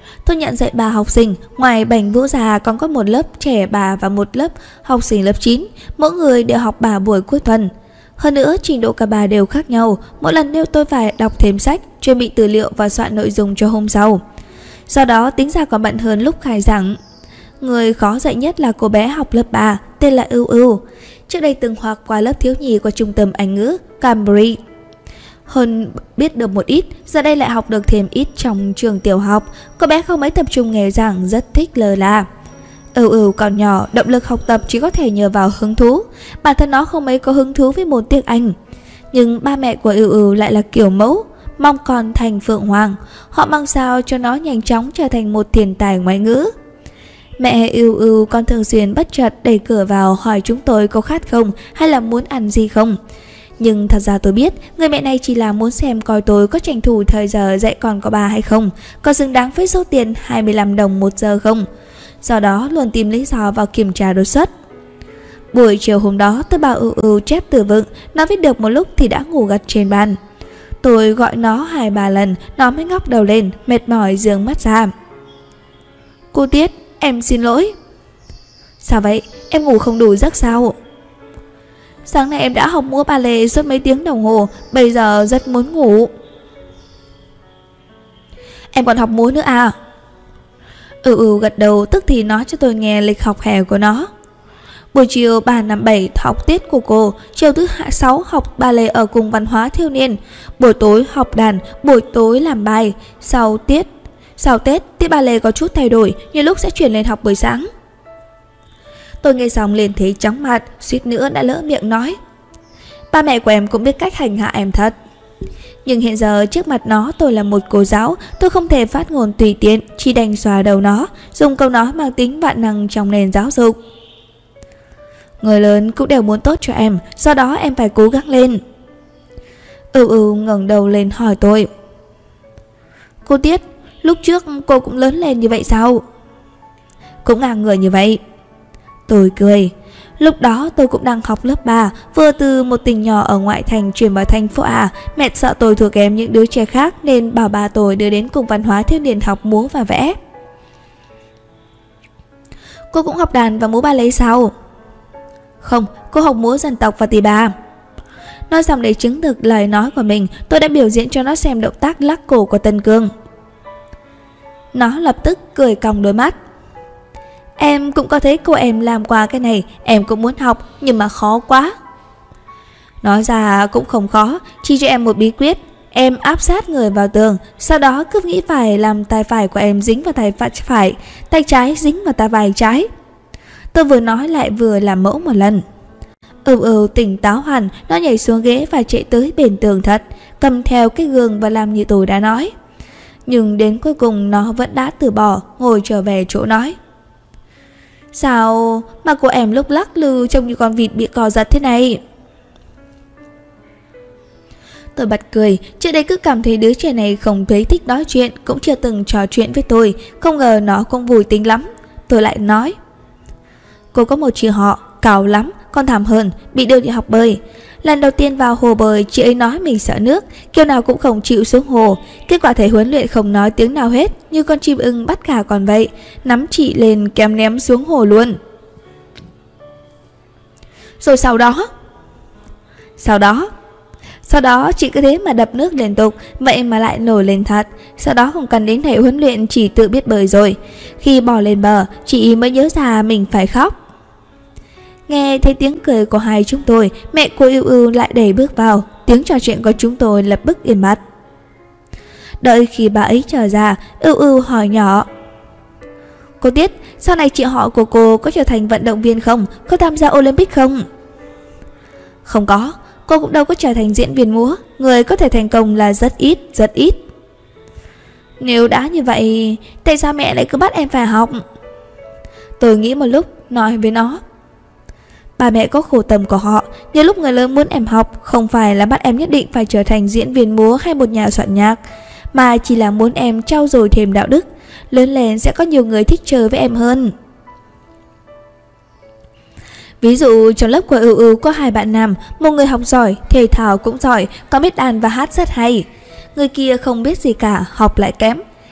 Tôi nhận dạy 3 học sinh, ngoài Bành Vũ già còn có một lớp trẻ bà và một lớp học sinh lớp 9, mỗi người đều học 3 buổi cuối tuần. Hơn nữa, trình độ cả bà đều khác nhau, mỗi lần nếu tôi phải đọc thêm sách, chuẩn bị tư liệu và soạn nội dung cho hôm sau. Do đó tính ra còn bận hơn lúc khai giảng. Người khó dạy nhất là cô bé học lớp 3, tên là Ưu Ưu. Trước đây từng học qua lớp thiếu nhi của trung tâm Anh ngữ Cambridge. Hơn biết được một ít, giờ đây lại học được thêm ít trong trường tiểu học. Cô bé không mấy tập trung nghe giảng, rất thích lơ là. Ưu Ưu còn nhỏ, động lực học tập chỉ có thể nhờ vào hứng thú. Bản thân nó không mấy có hứng thú với môn tiếng Anh. Nhưng ba mẹ của Ưu Ưu lại là kiểu mẫu, mong con thành phượng hoàng. Họ mong sao cho nó nhanh chóng trở thành một thiên tài ngoại ngữ. Mẹ Ưu Ưu còn thường xuyên bất chợt đẩy cửa vào hỏi chúng tôi có khát không hay là muốn ăn gì không. Nhưng thật ra tôi biết người mẹ này chỉ là muốn xem coi tôi có tranh thủ thời giờ dạy con của bà hay không, có xứng đáng với số tiền 25 đồng một giờ không. Do đó luôn tìm lý do vào kiểm tra đột xuất. Buổi chiều hôm đó tôi bảo Ưu Ưu chép từ vựng, nó viết được một lúc thì đã ngủ gật trên bàn. Tôi gọi nó 2-3 lần, nó mới ngóc đầu lên, mệt mỏi giương mắt ra. Cô Tiết, em xin lỗi. Sao vậy, em ngủ không đủ giấc sao? Sáng nay em đã học múa ballet suốt mấy tiếng đồng hồ, bây giờ rất muốn ngủ. Em còn học múa nữa à? Gật đầu, tức thì nói cho tôi nghe lịch học hè của nó. Buổi chiều 3, 5, 7 học tiết của cô, chiều thứ 6 học ballet ở Cung Văn hóa Thiếu niên, buổi tối học đàn, buổi tối làm bài. Sau Tết, tiết ballet có chút thay đổi, nhiều lúc sẽ chuyển lên học buổi sáng. Tôi nghe xong liền thấy chóng mặt, suýt nữa đã lỡ miệng nói. Ba mẹ của em cũng biết cách hành hạ em thật. Nhưng hiện giờ trước mặt nó tôi là một cô giáo, tôi không thể phát ngôn tùy tiện, chỉ đành xòa đầu nó, dùng câu nói mang tính vạn năng trong nền giáo dục. Người lớn cũng đều muốn tốt cho em, do đó em phải cố gắng lên. Ngẩng đầu lên hỏi tôi. Cô Tiết, lúc trước cô cũng lớn lên như vậy sao? Cũng ngang ngửa như vậy. Tôi cười. Lúc đó tôi cũng đang học lớp 3, vừa từ một tỉnh nhỏ ở ngoại thành chuyển vào thành phố A. Mẹ sợ tôi thua kém những đứa trẻ khác nên bảo bà tôi đưa đến Cung Văn hóa Thiếu niên học múa và vẽ. Cô cũng học đàn và múa ballet sao? Không, cô học múa dân tộc và tỳ bà. Nói xong để chứng thực lời nói của mình, tôi đã biểu diễn cho nó xem động tác lắc cổ của Tân Cương. Nó lập tức cười cong đôi mắt. Em cũng có thấy cô em làm qua cái này, em cũng muốn học, nhưng mà khó quá. Nói ra cũng không khó, chỉ cho em một bí quyết. Em áp sát người vào tường, sau đó cứ nghĩ phải làm tay phải của em dính vào tay phải, tay trái dính vào tay phải trái. Tôi vừa nói lại vừa làm mẫu một lần. Tỉnh táo hẳn, nó nhảy xuống ghế và chạy tới bên tường thật, cầm theo cái gương và làm như tôi đã nói. Nhưng đến cuối cùng nó vẫn đã từ bỏ, ngồi trở về chỗ nói. Sao mà cô em lúc lắc lư trông như con vịt bị co giật thế này? Tôi bật cười, trước đây cứ cảm thấy đứa trẻ này không thấy thích nói chuyện, cũng chưa từng trò chuyện với tôi, không ngờ nó cũng vui tính lắm. Tôi lại nói. Cô có một chị họ, cao lắm, còn thảm hơn, bị đưa đi học bơi. Lần đầu tiên vào hồ bơi, chị ấy nói mình sợ nước, kiểu nào cũng không chịu xuống hồ. Kết quả thầy huấn luyện không nói tiếng nào hết, như con chim ưng bắt gà còn vậy, nắm chị lên kém ném xuống hồ luôn. Rồi sau đó chị cứ thế mà đập nước liên tục, vậy mà lại nổi lên thật. Sau đó không cần đến thầy huấn luyện, chỉ tự biết bơi rồi. Khi bò lên bờ, chị mới nhớ ra mình phải khóc. Nghe thấy tiếng cười của hai chúng tôi, mẹ của Ưu lại đẩy bước vào, tiếng trò chuyện của chúng tôi lập tức im bặt. Đợi khi bà ấy trở ra, Ưu hỏi nhỏ. Cô Tiết, sau này chị họ của cô có trở thành vận động viên không? Có tham gia Olympic không? Không có, cô cũng đâu có trở thành diễn viên múa, người có thể thành công là rất ít. Nếu đã như vậy, tại sao mẹ lại cứ bắt em phải học? Tôi nghĩ một lúc, nói với nó. Ba mẹ có khổ tâm của họ, nhiều lúc người lớn muốn em học không phải là bắt em nhất định phải trở thành diễn viên múa hay một nhà soạn nhạc, mà chỉ là muốn em trau dồi thêm đạo đức, lớn lên sẽ có nhiều người thích chơi với em hơn. Ví dụ trong lớp của Ưu có 2 bạn nam, một người học giỏi, thể thao cũng giỏi, còn biết đàn và hát rất hay. Người kia không biết gì cả, học lại kém.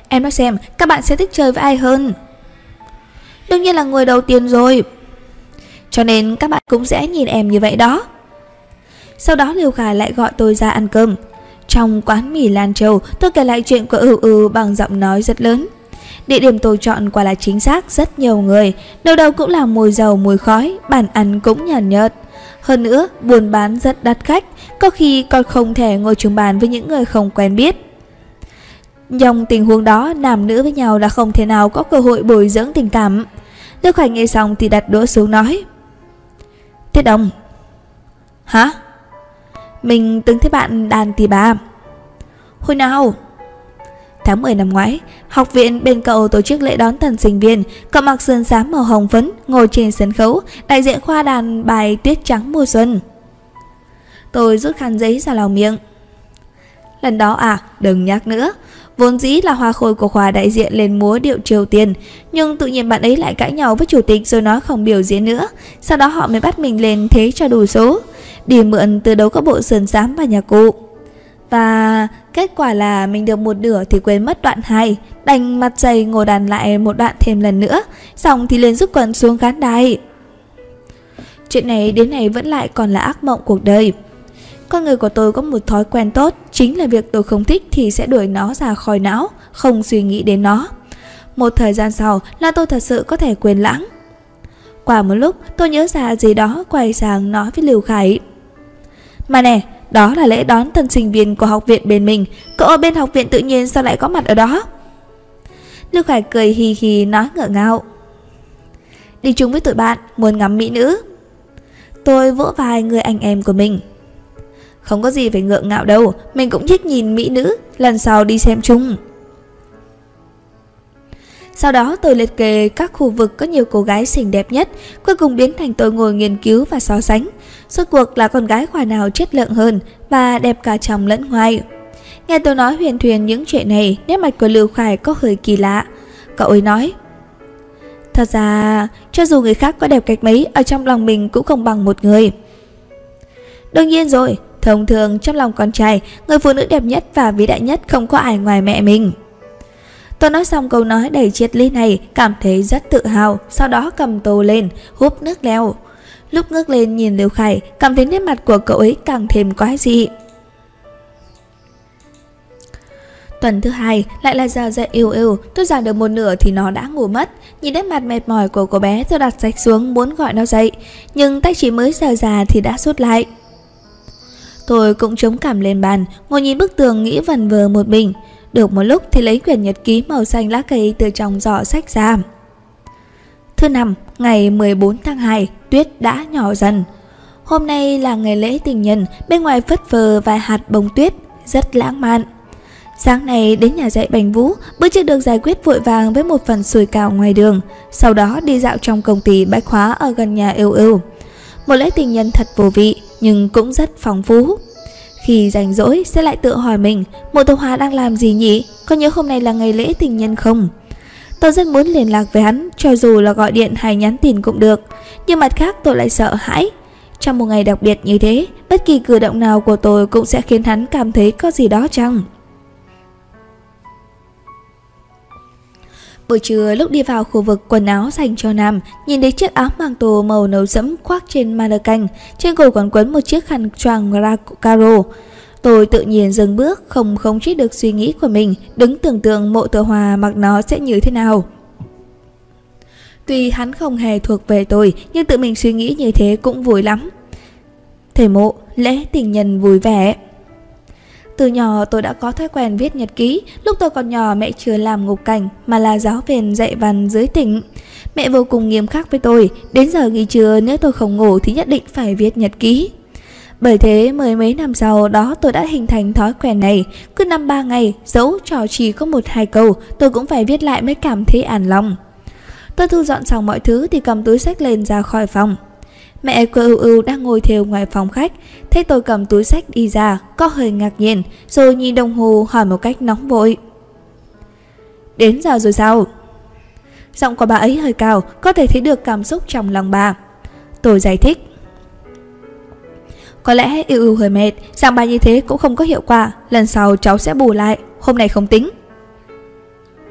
Em nói xem các bạn sẽ thích chơi với ai hơn? Đương nhiên là người đầu tiên rồi. Cho nên các bạn cũng sẽ nhìn em như vậy đó. Sau đó Lưu Khải lại gọi tôi ra ăn cơm. Trong quán mì Lan Châu, tôi kể lại chuyện của bằng giọng nói rất lớn. Địa điểm tôi chọn quả là chính xác, rất nhiều người, đầu đầu cũng là mùi dầu mùi khói, bàn ăn cũng nhàn nhợt. Hơn nữa, buôn bán rất đắt khách, có khi còn không thể ngồi chung bàn với những người không quen biết. Trong tình huống đó, nam nữ với nhau là không thể nào có cơ hội bồi dưỡng tình cảm. Lưu Khải nghe xong thì đặt đũa xuống nói: Tiết Đồng. Hả? Mình từng thấy bạn đàn tỳ bà. Hồi nào? Tháng 10 năm ngoái, học viện bên cậu tổ chức lễ đón tân sinh viên. Cậu mặc sườn xám màu hồng phấn, ngồi trên sân khấu, đại diện khoa đàn bài Tuyết Trắng Mùa Xuân. Tôi rút khăn giấy ra lau miệng. Lần đó à, đừng nhắc nữa. Vốn dĩ là hoa khôi của khoa đại diện lên múa điệu Triều Tiên, nhưng tự nhiên bạn ấy lại cãi nhau với chủ tịch rồi nói không biểu diễn nữa. Sau đó họ mới bắt mình lên thế cho đủ số, đi mượn từ đâu có bộ sườn xám và nhạc cụ. Và kết quả là mình được một nửa thì quên mất đoạn 2, đành mặt dày ngồi đàn lại một đoạn thêm lần nữa, xong thì lên rút quần xuống khán đài. Chuyện này đến nay vẫn lại còn là ác mộng cuộc đời. Con người của tôi có một thói quen tốt, chính là việc tôi không thích thì sẽ đuổi nó ra khỏi não, không suy nghĩ đến nó. Một thời gian sau là tôi thật sự có thể quên lãng. Qua một lúc tôi nhớ ra gì đó, quay sang nói với Lưu Khải: Mà nè, đó là lễ đón tân sinh viên của học viện bên mình, cậu ở bên học viện tự nhiên sao lại có mặt ở đó? Lưu Khải cười hì hì nói ngượng ngạo: Đi chung với tụi bạn, muốn ngắm mỹ nữ. Tôi vỗ vai người anh em của mình: Không có gì phải ngượng ngạo đâu, mình cũng thích nhìn mỹ nữ, lần sau đi xem chung. Sau đó tôi liệt kê các khu vực có nhiều cô gái xinh đẹp nhất, cuối cùng biến thành tôi ngồi nghiên cứu và so sánh. Rốt cuộc là con gái khoa nào chất lượng hơn và đẹp cả trong lẫn ngoài. Nghe tôi nói huyền thuyền những chuyện này, nét mặt của Lưu Khải có hơi kỳ lạ. Cậu ấy nói: Thật ra, cho dù người khác có đẹp cách mấy, ở trong lòng mình cũng không bằng một người. Đương nhiên rồi, thông thường trong lòng con trai, người phụ nữ đẹp nhất và vĩ đại nhất không có ai ngoài mẹ mình. Tôi nói xong câu nói đầy triết lý này, cảm thấy rất tự hào, sau đó cầm tô lên, húp nước leo. Lúc ngước lên nhìn Lưu Khải, cảm thấy nét mặt của cậu ấy càng thêm quái dị. Tuần thứ 2 lại là giờ dậy tôi giảng được một nửa thì nó đã ngủ mất. Nhìn nét mặt mệt mỏi của cô bé, tôi đặt sách xuống muốn gọi nó dậy, nhưng tay chỉ mới giơ ra thì đã rút lại. Tôi cũng chống cằm lên bàn, ngồi nhìn bức tường nghĩ vẩn vơ một mình. Được một lúc thì lấy quyển nhật ký màu xanh lá cây từ trong giỏ sách ra. Thứ năm, ngày 14 tháng 2, tuyết đã nhỏ dần. Hôm nay là ngày lễ tình nhân, bên ngoài phất phơ vài hạt bông tuyết, rất lãng mạn. Sáng nay đến nhà dạy Bành Vũ, bữa trưa được giải quyết vội vàng với một phần sủi cảo ngoài đường. Sau đó đi dạo trong công ty bách hóa ở gần nhà Một lễ tình nhân thật vô vị, nhưng cũng rất phong phú. Khi rảnh rỗi sẽ lại tự hỏi mình, Mộ Tô Hoa đang làm gì nhỉ? Có nhớ hôm nay là ngày lễ tình nhân không? Tôi rất muốn liên lạc với hắn, cho dù là gọi điện hay nhắn tin cũng được. Nhưng mặt khác tôi lại sợ hãi. Trong một ngày đặc biệt như thế, bất kỳ cử động nào của tôi cũng sẽ khiến hắn cảm thấy có gì đó chăng? Buổi trưa lúc đi vào khu vực quần áo dành cho nam, nhìn thấy chiếc áo mang tô màu nâu sẫm khoác trên mannequin, trên cổ còn quấn một chiếc khăn choàng caro. Tôi tự nhiên dừng bước, không khống chế được suy nghĩ của mình, đứng tưởng tượng Mộ Tử Hòa mặc nó sẽ như thế nào. Tuy hắn không hề thuộc về tôi, nhưng tự mình suy nghĩ như thế cũng vui lắm. Thầy Mộ, lễ tình nhân vui vẻ. Từ nhỏ tôi đã có thói quen viết nhật ký. Lúc tôi còn nhỏ mẹ chưa làm ngục cảnh mà là giáo viên dạy văn dưới tỉnh. Mẹ vô cùng nghiêm khắc với tôi, đến giờ nghỉ trưa nếu tôi không ngủ thì nhất định phải viết nhật ký. Bởi thế mười mấy năm sau đó tôi đã hình thành thói quen này. Cứ 5-3 ngày, dẫu trò chỉ có 1-2 câu, tôi cũng phải viết lại mới cảm thấy an lòng. Tôi thu dọn xong mọi thứ thì cầm túi sách lên ra khỏi phòng. Mẹ của đang ngồi thều ngoài phòng khách, thấy tôi cầm túi sách đi ra, có hơi ngạc nhiên, rồi nhìn đồng hồ hỏi một cách nóng vội: Đến giờ rồi sao? Giọng của bà ấy hơi cao, có thể thấy được cảm xúc trong lòng bà. Tôi giải thích: Có lẽ hơi mệt, giảng bài như thế cũng không có hiệu quả, lần sau cháu sẽ bù lại, hôm nay không tính.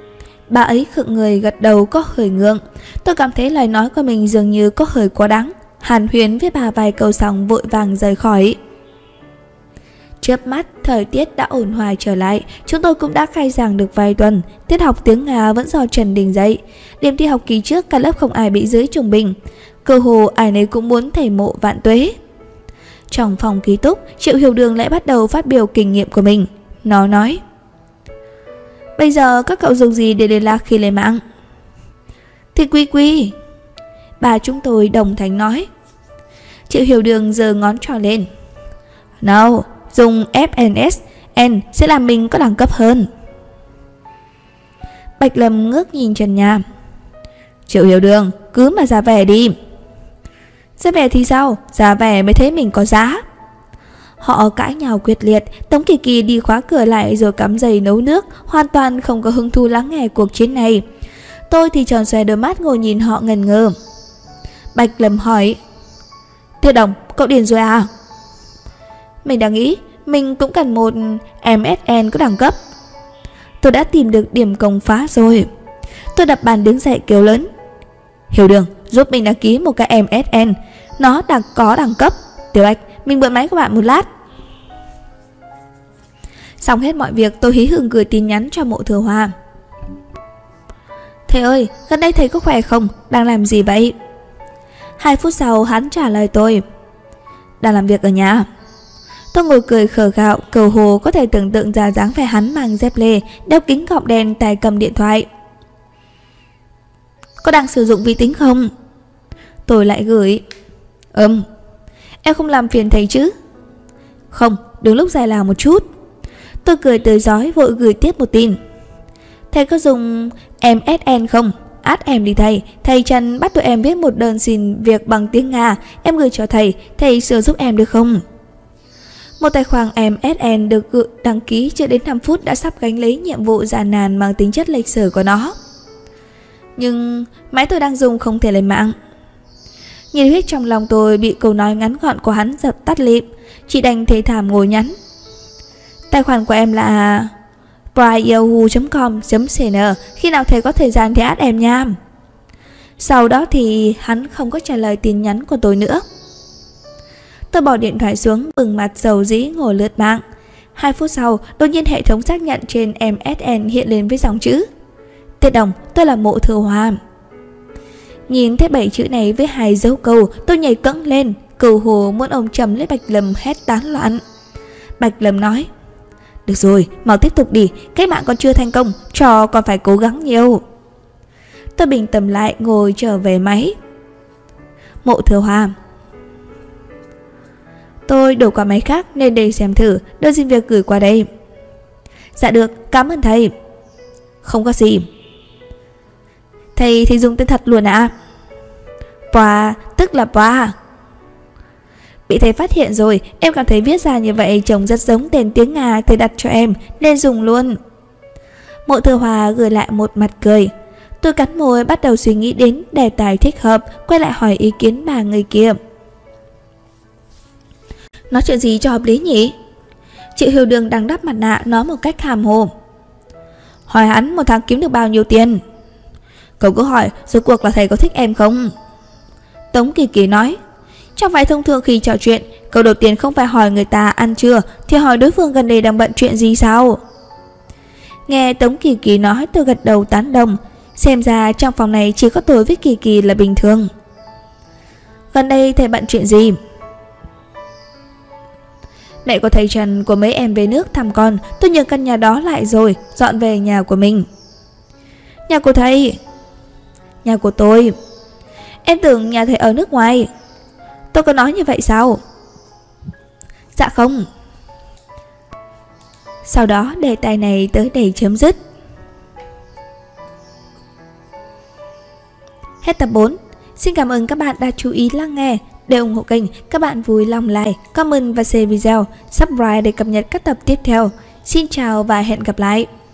Bà ấy khựng người gật đầu có hơi ngượng. Tôi cảm thấy lời nói của mình dường như có hơi quá đáng. Hàn huyên với bà vài câu xong vội vàng rời khỏi. Chớp mắt, thời tiết đã ổn hòa trở lại. Chúng tôi cũng đã khai giảng được vài tuần. Tiết học tiếng Nga vẫn do Trần Đình dạy. Điểm thi học kỳ trước cả lớp không ai bị dưới trung bình. Cơ hồ ai nấy cũng muốn thầy mộ vạn tuế. Trong phòng ký túc, Triệu Hiểu Đường lại bắt đầu phát biểu kinh nghiệm của mình. Nó nói: bây giờ các cậu dùng gì để liên lạc khi lên mạng? Thì quy. Bà chúng tôi đồng thanh nói. Triệu Hiểu Đường giơ ngón trỏ lên. Nào, dùng FNSN sẽ làm mình có đẳng cấp hơn. Bạch Lâm ngước nhìn trần nhà. Triệu Hiểu Đường, cứ mà ra vẻ đi. Ra vẻ thì sao? Ra vẻ mới thấy mình có giá. Họ cãi nhau quyết liệt. Tống Kỳ Kỳ đi khóa cửa lại rồi cắm giày nấu nước, hoàn toàn không có hứng thú lắng nghe cuộc chiến này. Tôi thì tròn xoe đôi mắt ngồi nhìn họ ngần ngơ. Bạch Lâm hỏi: Tiết Đồng, cậu điên rồi à? Mình đang nghĩ mình cũng cần một MSN có đẳng cấp. Tôi đã tìm được điểm công phá rồi. Tôi đập bàn đứng dậy kêu lớn: Hiểu Đường, giúp mình đăng ký một cái MSN. Nó có đẳng cấp. Tiểu Bạch, mình mượn máy của bạn một lát. Xong hết mọi việc, tôi hí hửng gửi tin nhắn cho Mộ Thừa Hoa. Thầy ơi, gần đây thầy có khỏe không? Đang làm gì vậy? 2 phút sau hắn trả lời tôi: đang làm việc ở nhà. Tôi ngồi cười khờ gạo, cầu hồ có thể tưởng tượng ra dáng vẻ hắn mang dép lê, đeo kính gọng đen, tay cầm điện thoại. Có đang sử dụng vi tính không? Tôi lại gửi: em không làm phiền thầy chứ? Không, đúng lúc dài lao một chút. Tôi cười tươi rói vội gửi tiếp một tin: thầy có dùng MSN không? Add em đi thầy. Thầy Trần bắt tụi em viết một đơn xin việc bằng tiếng Nga. Em gửi cho thầy. Thầy sửa giúp em được không? Một tài khoản MSN được đăng ký chưa đến 5 phút đã sắp gánh lấy nhiệm vụ gian nan mang tính chất lịch sử của nó. Nhưng máy tôi đang dùng không thể lên mạng. Nhiệt huyết trong lòng tôi bị câu nói ngắn gọn của hắn dập tắt lịm. Chỉ đành thê thảm ngồi nhắn: tài khoản của em là priyahoo.com.cn. Khi nào thầy có thời gian thì add em nha. Sau đó thì hắn không có trả lời tin nhắn của tôi nữa. Tôi bỏ điện thoại xuống, bừng mặt dầu dĩ ngồi lướt mạng. 2 phút sau, đột nhiên hệ thống xác nhận trên MSN hiện lên với dòng chữ: Tiết Đồng, tôi là Mộ Thừa Hoa. Nhìn thấy 7 chữ này với 2 dấu câu, tôi nhảy cẫng lên, cầu hồ muốn ông trầm lấy Bạch Lâm hét tán loạn. Bạch Lâm nói: được rồi, mau tiếp tục đi, cách mạng còn chưa thành công, trò còn phải cố gắng nhiều. Tôi bình tâm lại ngồi trở về máy. Mộ Thừa Hoa: tôi đổi qua máy khác nên để xem thử, đơn xin việc gửi qua đây. Dạ được, cảm ơn thầy. Không có gì. Thầy thì dùng tên thật luôn à? Poa, tức là Poa. Bị thầy phát hiện rồi, em cảm thấy viết ra như vậy trông rất giống tên tiếng Nga thầy đặt cho em, nên dùng luôn. Mộ Thừa Hoa gửi lại một mặt cười. Tôi cắn môi bắt đầu suy nghĩ đến đề tài thích hợp, quay lại hỏi ý kiến bà người kia. Nói chuyện gì cho hợp lý nhỉ? Chị Hiểu Đường đang đắp mặt nạ nói một cách hàm hồ. Hỏi hắn một tháng kiếm được bao nhiêu tiền. Cậu cứ hỏi rốt cuộc là thầy có thích em không? Tống Kỳ Kỳ nói: chẳng phải thông thường khi trò chuyện, câu đầu tiên không phải hỏi người ta ăn chưa, thì hỏi đối phương gần đây đang bận chuyện gì sao? Nghe Tống Kỳ Kỳ nói, tôi gật đầu tán đồng. Xem ra trong phòng này chỉ có tôi với Kỳ Kỳ là bình thường. Gần đây thầy bận chuyện gì? Mẹ của thầy Trần của mấy em về nước thăm con, tôi nhường căn nhà đó lại rồi, dọn về nhà của mình. Nhà của thầy? Nhà của tôi. Em tưởng nhà thầy ở nước ngoài. Tôi có nói như vậy sao? Dạ không. Sau đó đề tài này tới đây chấm dứt. Hết tập 4. Xin cảm ơn các bạn đã chú ý lắng nghe. Để ủng hộ kênh, các bạn vui lòng like, comment và share video, subscribe để cập nhật các tập tiếp theo. Xin chào và hẹn gặp lại.